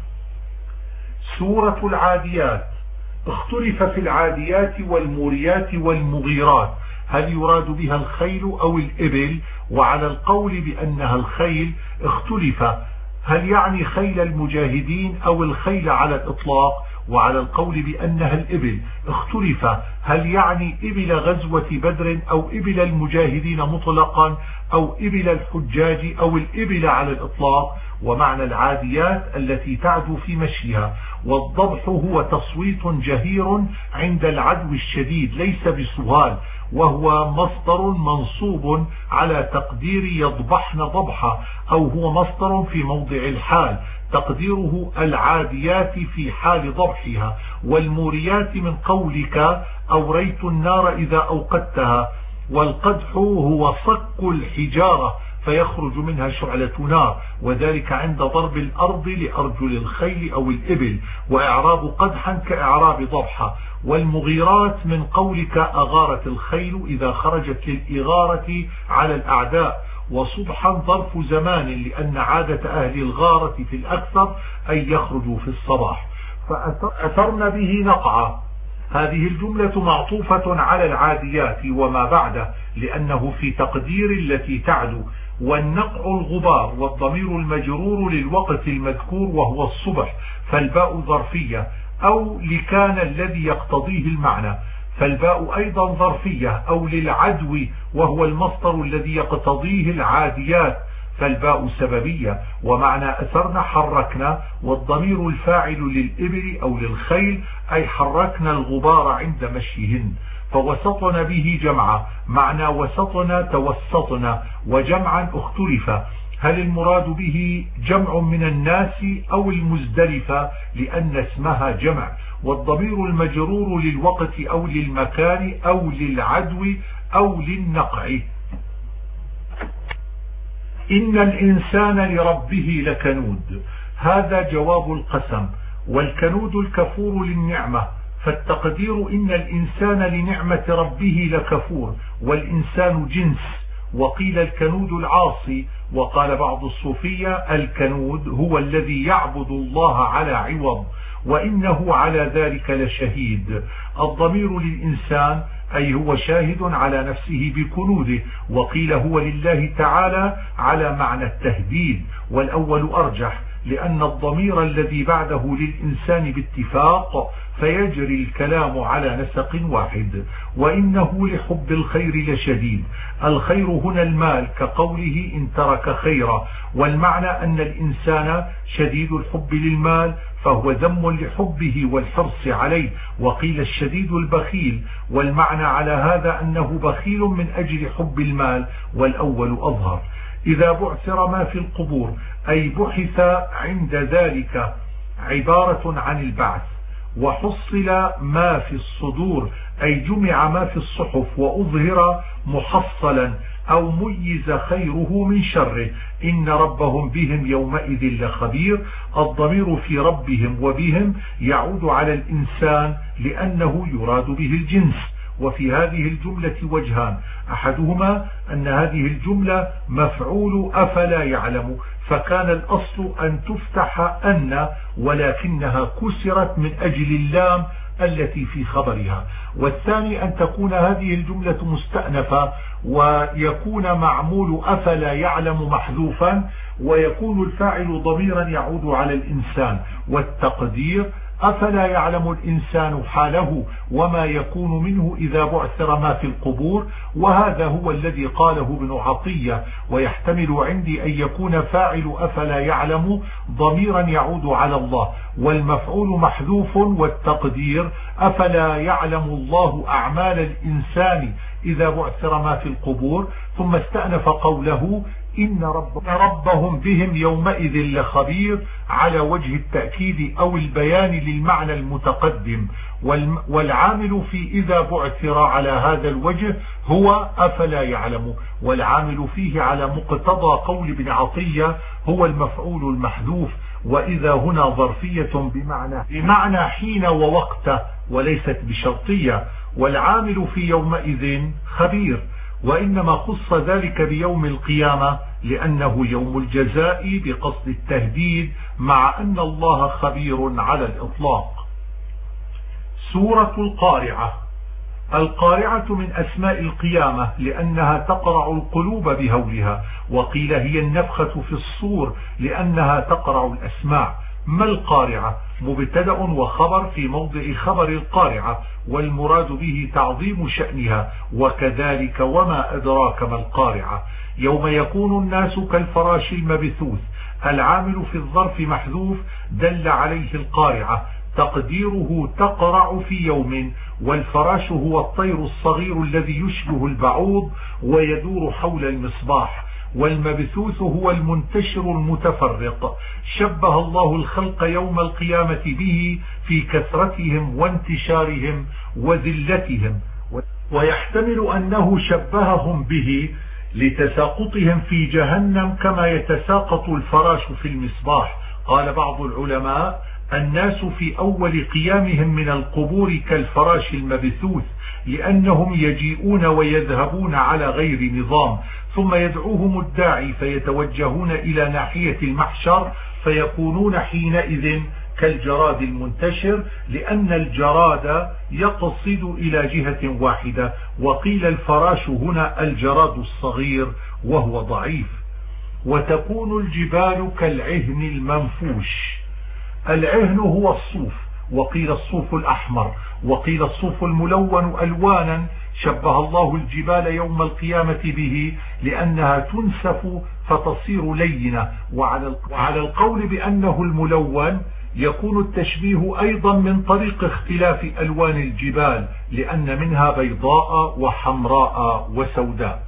سورة العاديات. اختلف في العاديات والموريات والمغيرات هل يراد بها الخيل أو الإبل، وعلى القول بأنها الخيل اختلف هل يعني خيل المجاهدين أو الخيل على الإطلاق، وعلى القول بأنها الإبل اختلف هل يعني إبل غزوة بدر أو إبل المجاهدين مطلقا أو إبل الحجاج أو الإبل على الإطلاق. ومعنى العاديات التي تعدو في مشيها. والضبح هو تصويت جهير عند العدو الشديد ليس بسهال، وهو مصدر منصوب على تقدير يضبحن ضبحا، أو هو مصدر في موضع الحال تقديره العاديات في حال ضبحها. والموريات من قولك أوريت النار إذا أوقدتها. والقدح هو صك الحجارة فيخرج منها شعلة نار، وذلك عند ضرب الأرض لأرجل الخيل أو الإبل. وإعراب قدحا كإعراب ضبحة. والمغيرات من قولك أغارت الخيل إذا خرجت للإغارة على الأعداء. وصبحا ظرف زمان لأن عادة أهل الغارة في الأكثر أن يخرجوا في الصباح. فأثرن به نقعا. هذه الجملة معطوفة على العاديات وما بعده لأنه في تقدير التي تعدو. والنقع الغبار، والضمير المجرور للوقت المذكور وهو الصبح، فالباء ظرفية أو لكان الذي يقتضيه المعنى، فالباء أيضا ظرفية أو للعدو وهو المصدر الذي يقتضيه العاديات، فالباء سببية. ومعنى أثرنا حركنا، والضمير الفاعل للإبل أو للخيل أي حركنا الغبار عند مشيهن. فوسطنا به جمعا، معنى وسطنا توسطنا، وجمعا اختلف هل المراد به جمع من الناس أو المزدلفة لأن اسمها جمع. والضمير المجرور للوقت أو للمكان أو للعدو أو للنقع. إن الإنسان لربه لكنود، هذا جواب القسم. والكنود الكفور للنعمة، فالتقدير إن الإنسان لنعمة ربه لكفور، والإنسان جنس. وقيل الكنود العاصي. وقال بعض الصوفية الكنود هو الذي يعبد الله على عوض، وإنه على ذلك لشهيد. الضمير للإنسان أي هو شاهد على نفسه بكنوده. وقيل هو لله تعالى على معنى التهديد، والأول أرجح لأن الضمير الذي بعده للإنسان باتفاق، فيجري الكلام على نسق واحد. وإنه لحب الخير لشديد. الخير هنا المال كقوله إن ترك خيرا، والمعنى أن الإنسان شديد الحب للمال، فهو ذم لحبه والحرص عليه. وقيل الشديد البخيل، والمعنى على هذا أنه بخيل من أجل حب المال، والأول أظهر. إذا بعثر ما في القبور أي بحث عند ذلك عبارة عن البعث. وحصل ما في الصدور أي جمع ما في الصحف، وأظهر محصلا أو ميز خيره من شره. إن ربهم بهم يومئذ لخبير. الضمير في ربهم وبهم يعود على الإنسان لأنه يراد به الجنس. وفي هذه الجملة وجهان، أحدهما أن هذه الجملة مفعول أفلا يعلم، فكان الأصل أن تفتح أن، ولكنها كسرت من أجل اللام التي في خبرها. والثاني أن تكون هذه الجملة مستأنفة، ويكون معمول أفلا يعلم محذوفا، ويكون الفاعل ضميرا يعود على الإنسان. والتقدير أفلا يعلم الإنسان حاله وما يكون منه إذا بعثر ما في القبور. وهذا هو الذي قاله ابن عطية. ويحتمل عندي أن يكون فاعل أفلا يعلم ضميرا يعود على الله، والمفعول محذوف، والتقدير أفلا يعلم الله أعمال الإنسان إذا بعثر ما في القبور. ثم استأنف قوله إن ربهم بهم يومئذ لخبير على وجه التأكيد أو البيان للمعنى المتقدم، والعامل في إذا بعثر على هذا الوجه هو أفلا يعلم، والعامل فيه على مقتضى قول ابن عطية هو المفعول المحذوف، وإذا هنا ظرفية بمعنى حين ووقت وليست بشرطية، والعامل في يومئذ خبير، وإنما خص ذلك بيوم القيامة لأنه يوم الجزاء بقصد التهديد، مع أن الله خبير على الإطلاق. سورة القارعة. القارعة من أسماء القيامة لأنها تقرع القلوب بهولها، وقيل هي النفخة في الصور لأنها تقرع الأسماع. ما القارعة؟ مبتدأ وخبر في موضع خبر القارعة، والمراد به تعظيم شأنها، وكذلك وما أدراك ما القارعة. يوم يكون الناس كالفراش المبثوث. العامل في الظرف محذوف دل عليه القارعة، تقديره تقرع في يوم، والفراش هو الطير الصغير الذي يشبه البعوض ويدور حول المصباح، والمبثوث هو المنتشر المتفرق. شبه الله الخلق يوم القيامة به في كثرتهم وانتشارهم وذلتهم، ويحتمل أنه شبههم به لتساقطهم في جهنم كما يتساقط الفراش في المصباح. قال بعض العلماء: الناس في أول قيامهم من القبور كالفراش المبثوث، لأنهم يجيئون ويذهبون على غير نظام، ثم يدعوهم الداعي فيتوجهون إلى ناحية المحشر، فيكونون حينئذ كالجراد المنتشر، لأن الجراد يقصد إلى جهة واحدة. وقيل الفراش هنا الجراد الصغير وهو ضعيف. وتكون الجبال كالعهن المنفوش. العهن هو الصوف، وقيل الصوف الأحمر، وقيل الصوف الملون ألوانا. شبه الله الجبال يوم القيامة به لأنها تنسف فتصير لينة. وعلى القول بأنه الملون يكون التشبيه أيضا من طريق اختلاف ألوان الجبال، لأن منها بيضاء وحمراء وسوداء.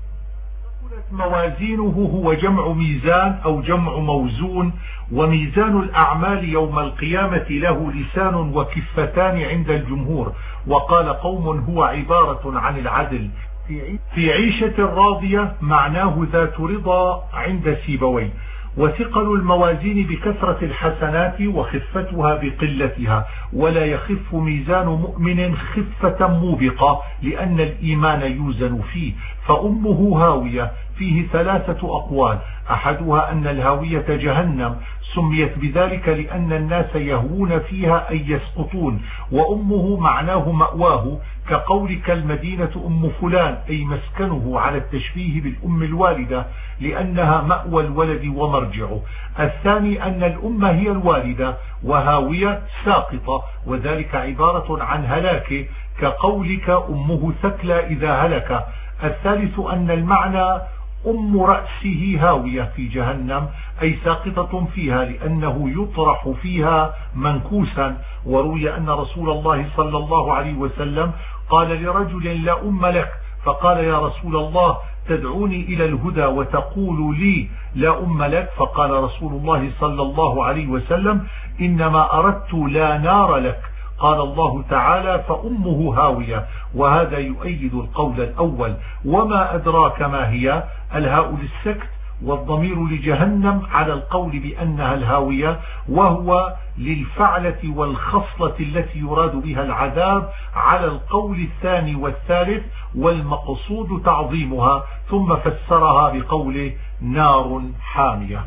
موازينه هو جمع ميزان أو جمع موزون. وميزان الأعمال يوم القيامة له لسان وكفتان عند الجمهور، وقال قوم هو عبارة عن العدل. في عيشة راضية معناه ذات رضا عند سيبويه. وثقل الموازين بكثرة الحسنات وخفتها بقلتها، ولا يخف ميزان مؤمن خفة موبقة، لأن الإيمان يوزن فيه. فأمه هاوية فيه 3 أقوال، أحدها أن الهاوية جهنم، سميت بذلك لأن الناس يهوون فيها أي يسقطون. وأمه معناه مأواه، كقولك المدينة أم فلان، أي مسكنه، على التشبيه بالأم الوالدة لأنها مأوى الولد ومرجعه. الثاني أن الأم هي الوالدة، وهاوية ساقطة، وذلك عبارة عن هلاكه، كقولك أمه ثكلى إذا هلك. الثالث أن المعنى أم رأسه هاوية في جهنم، أي ساقطة فيها، لأنه يطرح فيها منكوسا. وروي أن رسول الله صلى الله عليه وسلم قال لرجل: لا أم لك، فقال: يا رسول الله، تدعوني إلى الهدى وتقول لي لا أم لك؟ فقال رسول الله صلى الله عليه وسلم: إنما أردت لا نار لك. قال الله تعالى: فأمه هاوية. وهذا يؤيد القول الأول. وما أدراك ما هي؟ الهاء للسكت، والضمير لجهنم على القول بأنها الهاوية، وهو للفعلة والخصلة التي يراد بها العذاب على القول الثاني والثالث، والمقصود تعظيمها. ثم فسرها بقوله: نار حامية.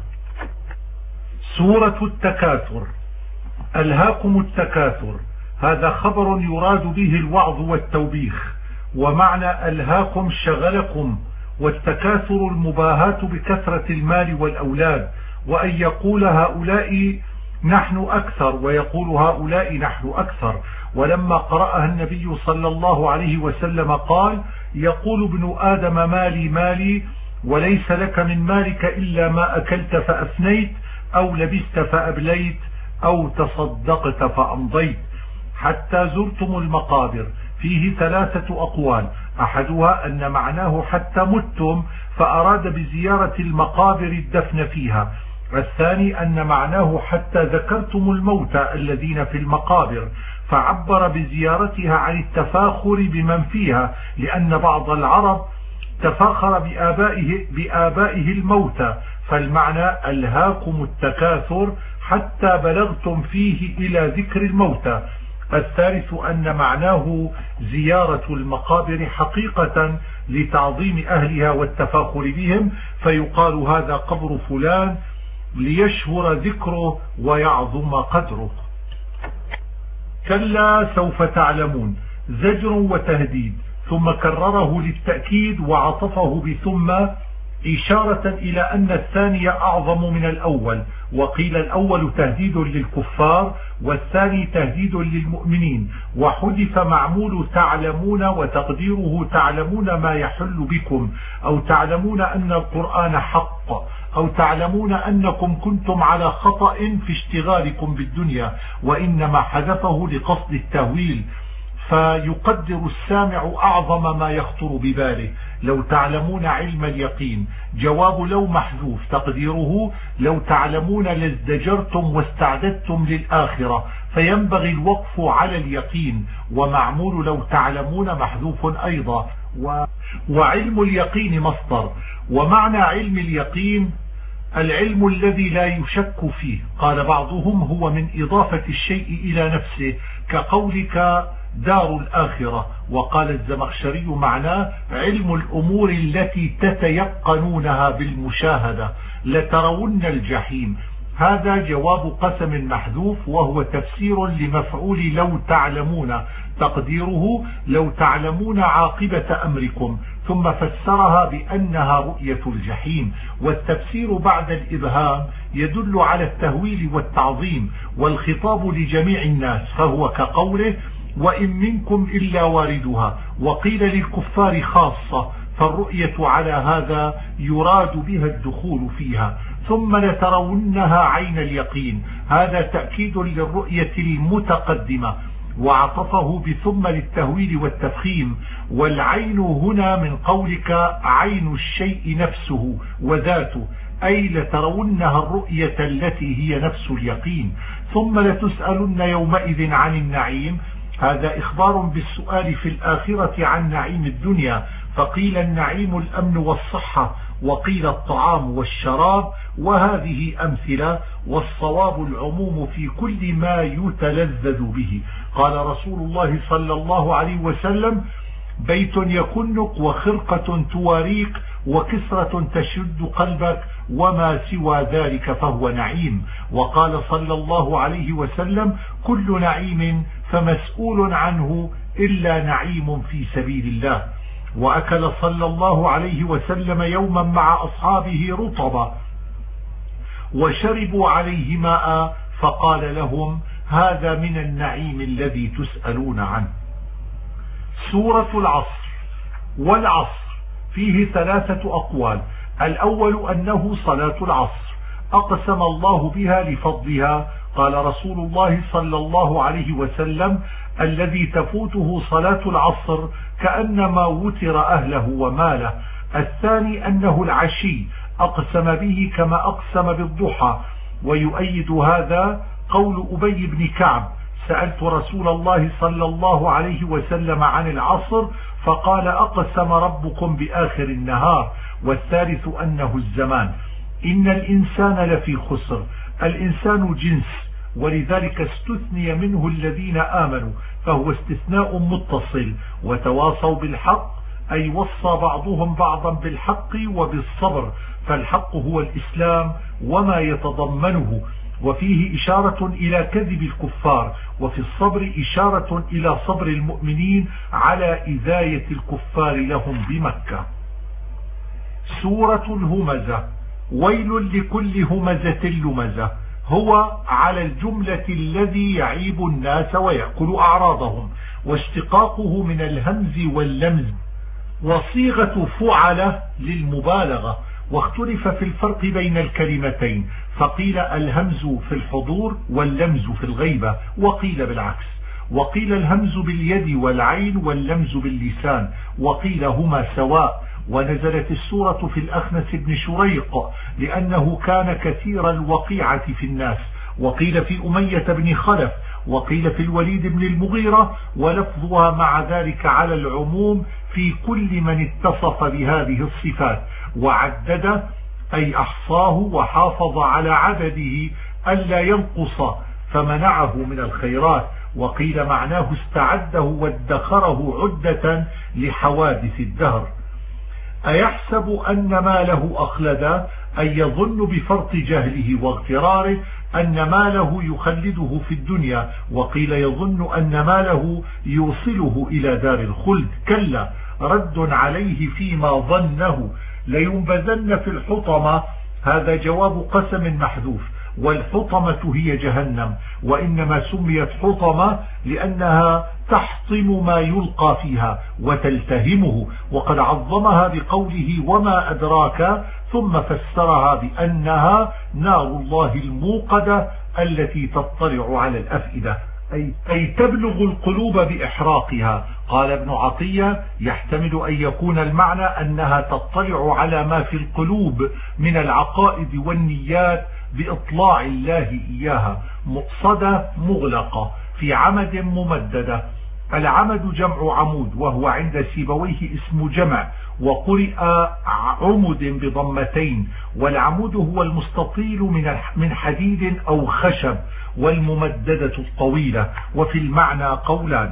سورة التكاثر. ألهاكم التكاثر، هذا خبر يراد به الوعظ والتوبيخ. ومعنى ألهاكم شغلكم، والتكاثر المباهاة بكثرة المال والأولاد، وأن يقول هؤلاء نحن أكثر ويقول هؤلاء نحن أكثر. ولما قرأها النبي صلى الله عليه وسلم قال: يقول ابن آدم مالي مالي، وليس لك من مالك إلا ما أكلت فأفنيت، أو لبست فأبليت، أو تصدقت فأمضيت. حتى زرتم المقابر. فيه 3 أقوال، أحدها أن معناه حتى متم فأراد بزيارة المقابر الدفن فيها. الثاني أن معناه حتى ذكرتم الموتى الذين في المقابر، فعبر بزيارتها عن التفاخر بمن فيها، لأن بعض العرب تفاخر بآبائه الموتى، فالمعنى ألهاكم التكاثر حتى بلغتم فيه إلى ذكر الموتى. الثالث أن معناه زيارة المقابر حقيقة لتعظيم أهلها والتفاخر بهم، فيقال هذا قبر فلان ليشهر ذكره ويعظم قدره. كلا سوف تعلمون، زجر وتهديد، ثم كرره للتأكيد وعطفه بثم إشارة إلى أن الثاني أعظم من الأول، وقيل الأول تهديد للكفار والثاني تهديد للمؤمنين، وحذف معمول تعلمون وتقديره تعلمون ما يحل بكم، أو تعلمون أن القرآن حق، أو تعلمون أنكم كنتم على خطأ في اشتغالكم بالدنيا، وإنما حذفه لقصد التهويل، فيقدر السامع أعظم ما يخطر بباله. لو تعلمون علم اليقين، جواب لو محذوف تقديره لو تعلمون لازدجرتم واستعددتم للآخرة، فينبغي الوقف على اليقين، ومعمول لو تعلمون محذوف أيضا، وعلم اليقين مصدر. ومعنى علم اليقين العلم الذي لا يشك فيه. قال بعضهم هو من إضافة الشيء إلى نفسه كقولك دار الآخرة، وقال الزمخشري معناه علم الأمور التي تتيقنونها بالمشاهدة، لترون الجحيم. هذا جواب قسم محذوف، وهو تفسير لمفعول لو تعلمون، تقديره لو تعلمون عاقبة أمركم، ثم فسرها بأنها رؤية الجحيم. والتفسير بعد الإبهام يدل على التهويل والتعظيم، والخطاب لجميع الناس، فهو كقوله وإن منكم إلا واردها، وقيل للكفار خاصة، فالرؤية على هذا يراد بها الدخول فيها. ثم لترونها عين اليقين، هذا تأكيد للرؤية المتقدمة، وعطفه بثم للتهويل والتفخيم. والعين هنا من قولك عين الشيء نفسه وذاته، أي لترونها الرؤية التي هي نفس اليقين. ثم لتسألن يومئذ عن النعيم، هذا إخبار بالسؤال في الآخرة عن نعيم الدنيا، فقيل النعيم الأمن والصحة، وقيل الطعام والشراب، وهذه أمثلة، والصواب العموم في كل ما يتلذذ به. قال رسول الله صلى الله عليه وسلم بيت يكنك، وخرقة تواريك، وكسرة تشد قلبك، وما سوى ذلك فهو نعيم. وقال صلى الله عليه وسلم كل نعيم فمسؤول عنه إلا نعيم في سبيل الله. وأكل صلى الله عليه وسلم يوما مع أصحابه رطبا، وشربوا عليه ماء، فقال لهم هذا من النعيم الذي تسألون عنه. سورة العصر. والعصر فيه 3 أقوال. الأول أنه صلاة العصر، أقسم الله بها لفضلها. قال رسول الله صلى الله عليه وسلم الذي تفوته صلاة العصر كأنما وتر أهله وماله. الثاني أنه العشي، أقسم به كما أقسم بالضحى. ويؤيد هذا قول أبي بن كعب سألت رسول الله صلى الله عليه وسلم عن العصر فقال أقسم ربكم بآخر النهار. والثالث أنه الزمان. إن الإنسان لفي خسر، الإنسان جنس، ولذلك استثني منه الذين آمنوا، فهو استثناء متصل. وتواصوا بالحق أي وصى بعضهم بعضا بالحق وبالصبر، فالحق هو الإسلام وما يتضمنه، وفيه إشارة إلى كذب الكفار، وفي الصبر إشارة إلى صبر المؤمنين على إذاية الكفار لهم بمكة. سورة الهمزة. ويل لكل همزة لمزة، هو على الجملة الذي يعيب الناس ويأكل أعراضهم، واشتقاقه من الهمز واللمز، وصيغة فعل للمبالغة. واختلف في الفرق بين الكلمتين، فقيل الهمز في الحضور واللمز في الغيبة، وقيل بالعكس. وقيل الهمز باليد والعين واللمز باللسان، وقيل هما سواء. ونزلت السورة في الأخنس بن شريق لأنه كان كثير الوقيعة في الناس، وقيل في أمية بن خلف، وقيل في الوليد بن المغيرة، ولفظها مع ذلك على العموم في كل من اتصف بهذه الصفات، وعدد أي أحصاه وحافظ على عدده ألا ينقص فمنعه من الخيرات. وقيل معناه استعده وادخره عدة لحوادث الدهر. أيحسب أن ماله أخلدا، أي يظن بفرط جهله واغتراره أن ماله يخلده في الدنيا. وقيل يظن أن ماله يوصله إلى دار الخلد. كلا، رد عليه فيما ظنه، لينبذن في الحطمة، هذا جواب قسم محذوف، والحطمة هي جهنم، وإنما سميت حطمة لأنها تحطم ما يلقى فيها وتلتهمه، وقد عظمها بقوله وما أدراك، ثم فسرها بأنها نار الله الموقدة التي تطلع على الأفئدة، أي تبلغ القلوب بإحراقها. قال ابن عطية يحتمل أن يكون المعنى أنها تطلع على ما في القلوب من العقائد والنيات بإطلاع الله إياها، مقصدة مغلقة في عمد ممددة. العمد جمع عمود، وهو عند سيبويه اسم جمع، وقرئ عمد بضمتين، والعمود هو المستطيل من حديد أو خشب، والممددة الطويلة. وفي المعنى قولان،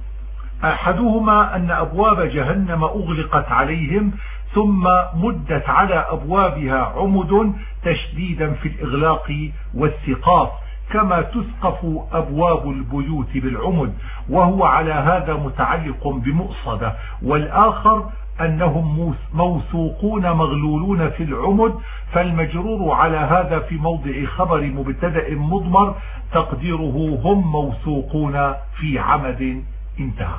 أحدهما أن أبواب جهنم أغلقت عليهم ثم مدت على أبوابها عمد تشديدا في الإغلاق والسقاف، كما تسقف أبواب البيوت بالعمد، وهو على هذا متعلق بمؤصدة. والآخر أنهم موثوقون مغلولون في العمد، فالمجرور على هذا في موضع خبر مبتدأ مضمر تقديره هم موثوقون في عمد. انتهى.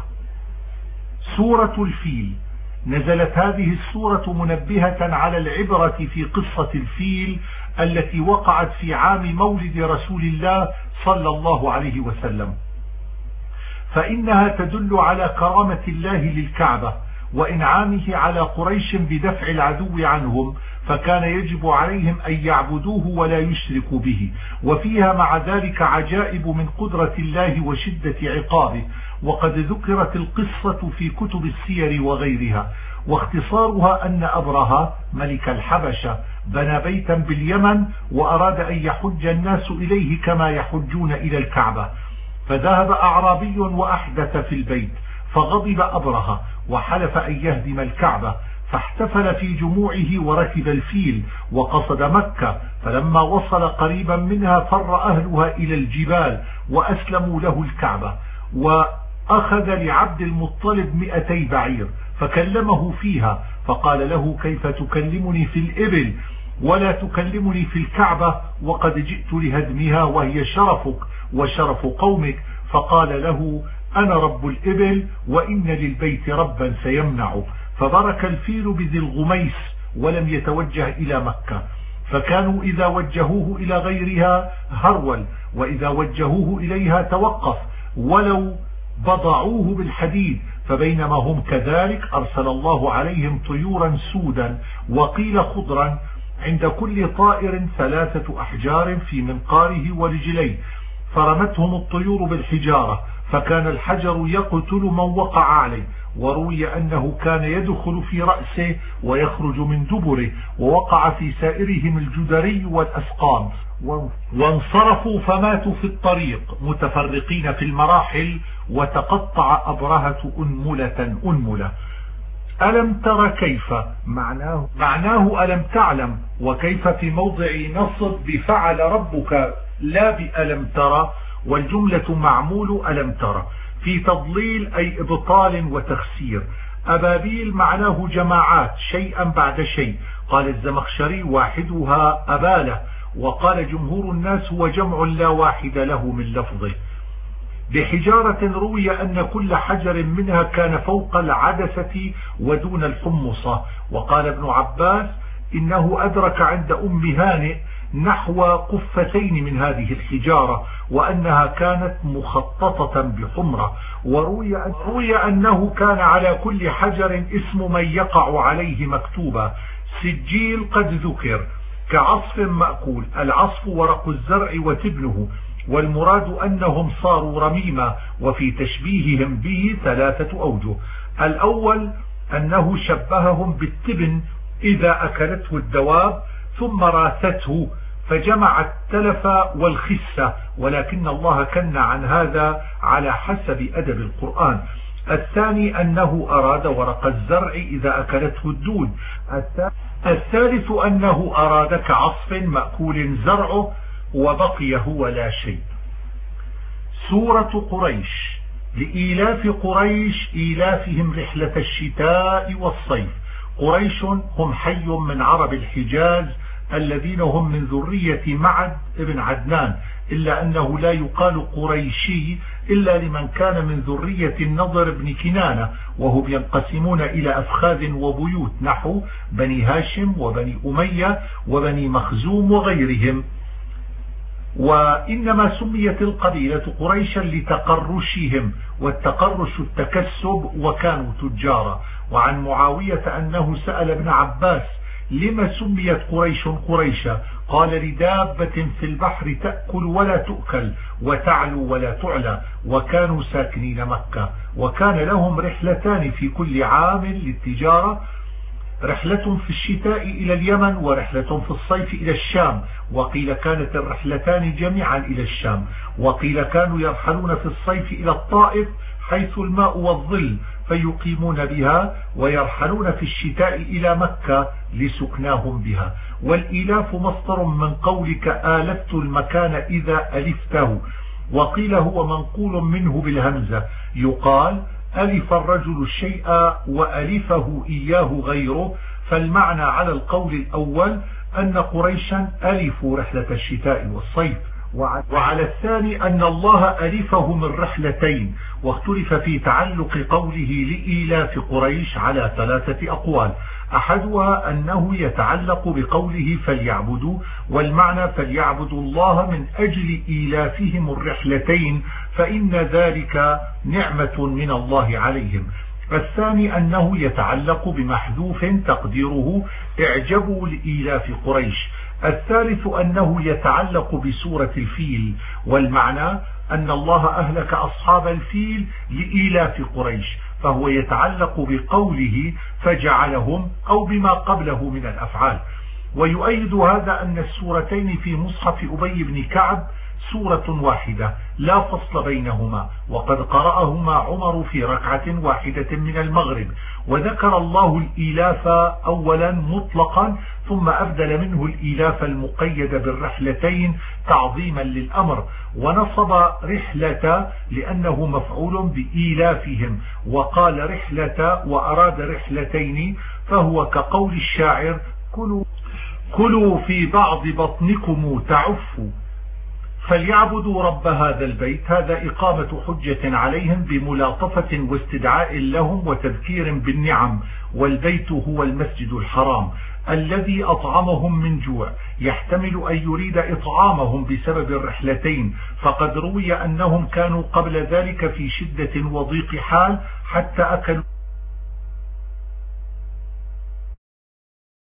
سورة الفيل. نزلت هذه السورة منبهة على العبرة في قصة الفيل التي وقعت في عام مولد رسول الله صلى الله عليه وسلم، فإنها تدل على كرامة الله للكعبة وإنعامه على قريش بدفع العدو عنهم، فكان يجب عليهم أن يعبدوه ولا يشركوا به. وفيها مع ذلك عجائب من قدرة الله وشدة عقابه، وقد ذكرت القصة في كتب السير وغيرها. واختصارها أن أبرهة ملك الحبشة بنى بيتا باليمن، وأراد أن يحج الناس إليه كما يحجون إلى الكعبة، فذهب أعرابي وأحدث في البيت، فغضب أبرهة وحلف أن يهدم الكعبة، فاحتفل في جموعه وركب الفيل وقصد مكة. فلما وصل قريبا منها فر أهلها إلى الجبال وأسلموا له الكعبة، وأخذ لعبد المطلب 200 بعير فكلمه فيها، فقال له كيف تكلمني في الإبل ولا تكلمني في الكعبة وقد جئت لهدمها وهي شرفك وشرف قومك؟ فقال له أنا رب الإبل وإن للبيت ربا سيمنع. فبرك الفيل بذي الغميس ولم يتوجه إلى مكة، فكانوا إذا وجهوه إلى غيرها هرول، وإذا وجهوه إليها توقف ولو بضعوه بالحديد. فبينما هم كذلك أرسل الله عليهم طيورا سودا وقيل خضرا، عند كل طائر 3 أحجار في منقاره ورجليه، فرمتهم الطيور بالحجارة، فكان الحجر يقتل من وقع عليه. وروي أنه كان يدخل في رأسه ويخرج من دبره، ووقع في سائرهم الجدري والأسقام، وانصرفوا فماتوا في الطريق متفرقين في المراحل، وتقطع أبرهة أنملة. ألم تر كيف معناه ألم تعلم، وكيف في موضع نصب بفعل ربك لا بألم ترى، والجملة معمول ألم ترى في تضليل أي إبطال وتخسير. أبابيل معناه جماعات شيئا بعد شيء، قال الزمخشري واحدها أبالة، وقال جمهور الناس هو جمع لا واحد له من لفظه. بحجارة روي أن كل حجر منها كان فوق العدسة ودون الحمصة. وقال ابن عباس إنه أدرك عند أم هانئ نحو قفتين من هذه الحجارة، وأنها كانت مخططة بحمرة. وروي أنه كان على كل حجر اسم من يقع عليه مكتوبا. سجيل قد ذكر كعصف مأكول. العصف ورق الزرع وتبنه، والمراد أنهم صاروا رميما، وفي تشبيههم به 3 أوجه. الأول أنه شبههم بالتبن إذا أكلته الدواب ثم راثته فجمع التلف والخسة، ولكن الله كن عن هذا على حسب أدب القرآن. الثاني أنه أراد ورق الزرع إذا أكلته الدود. الثالث أنه أراد كعصف مأكول زرعه وبقي هو لا شيء. سورة قريش. لإيلاف قريش إيلافهم رحلة الشتاء والصيف. قريش هم حي من عرب الحجاز الذين هم من ذرية معد ابن عدنان، إلا أنه لا يقال قريشي إلا لمن كان من ذرية النضر بن كنانة، وهم ينقسمون إلى أفخاذ وبيوت نحو بني هاشم وبني أمية وبني مخزوم وغيرهم. وإنما سميت القبيلة قريشا لتقرشهم، والتقرش التكسب، وكانوا تجارا. وعن معاوية أنه سأل ابن عباس لما سميت قريش قريشا؟ قال لدابة في البحر تأكل ولا تؤكل وتعلو ولا تعلى، وكانوا ساكنين مكة. وكان لهم رحلتان في كل عام للتجارة، رحلة في الشتاء إلى اليمن ورحلة في الصيف إلى الشام. وقيل كانت الرحلتان جميعا إلى الشام، وقيل كانوا يرحلون في الصيف إلى الطائف حيث الماء والظل فيقيمون بها، ويرحلون في الشتاء إلى مكة لسكناهم بها. والإيلاف مصدر من قولك آلفت المكان إذا ألفته، وقيل هو منقول منه بالهمزة. يقال ألف الرجل الشيء وألفه إياه غيره، فالمعنى على القول الأول أن قريشا ألفوا رحلة الشتاء والصيف، وعلى الثاني أن الله ألفه من رحلتين. واختلف في تعلق قوله لإيلاف قريش على 3 أقوال. أحدها أنه يتعلق بقوله فليعبدوا، والمعنى فليعبدوا الله من أجل إيلافهم الرحلتين، فإن ذلك نعمة من الله عليهم. الثاني أنه يتعلق بمحذوف تقديره اعجبوا لإيلاف قريش. الثالث أنه يتعلق بسورة الفيل، والمعنى أن الله أهلك أصحاب الفيل لإيلاف قريش، فهو يتعلق بقوله فجعلهم أو بما قبله من الأفعال. ويؤيد هذا أن السورتين في مصحف أبي بن كعب سورة واحدة لا فصل بينهما، وقد قرأهما عمر في ركعة واحدة من المغرب. وذكر الله الإيلاف أولا مطلقا، ثم أبدل منه الإيلاف المقيد بالرحلتين تعظيما للأمر، ونصب رحلة لأنه مفعول بإيلافهم، وقال رحلة وأراد رحلتين، فهو كقول الشاعر كلوا في بعض بطنكم تعفوا. فليعبدوا رب هذا البيت، هذا إقامة حجة عليهم بملاطفة واستدعاء لهم وتذكير بالنعم. والبيت هو المسجد الحرام الذي أطعمهم من جوع، يحتمل أن يريد إطعامهم بسبب الرحلتين، فقد روي أنهم كانوا قبل ذلك في شدة وضيق حال حتى أكلوا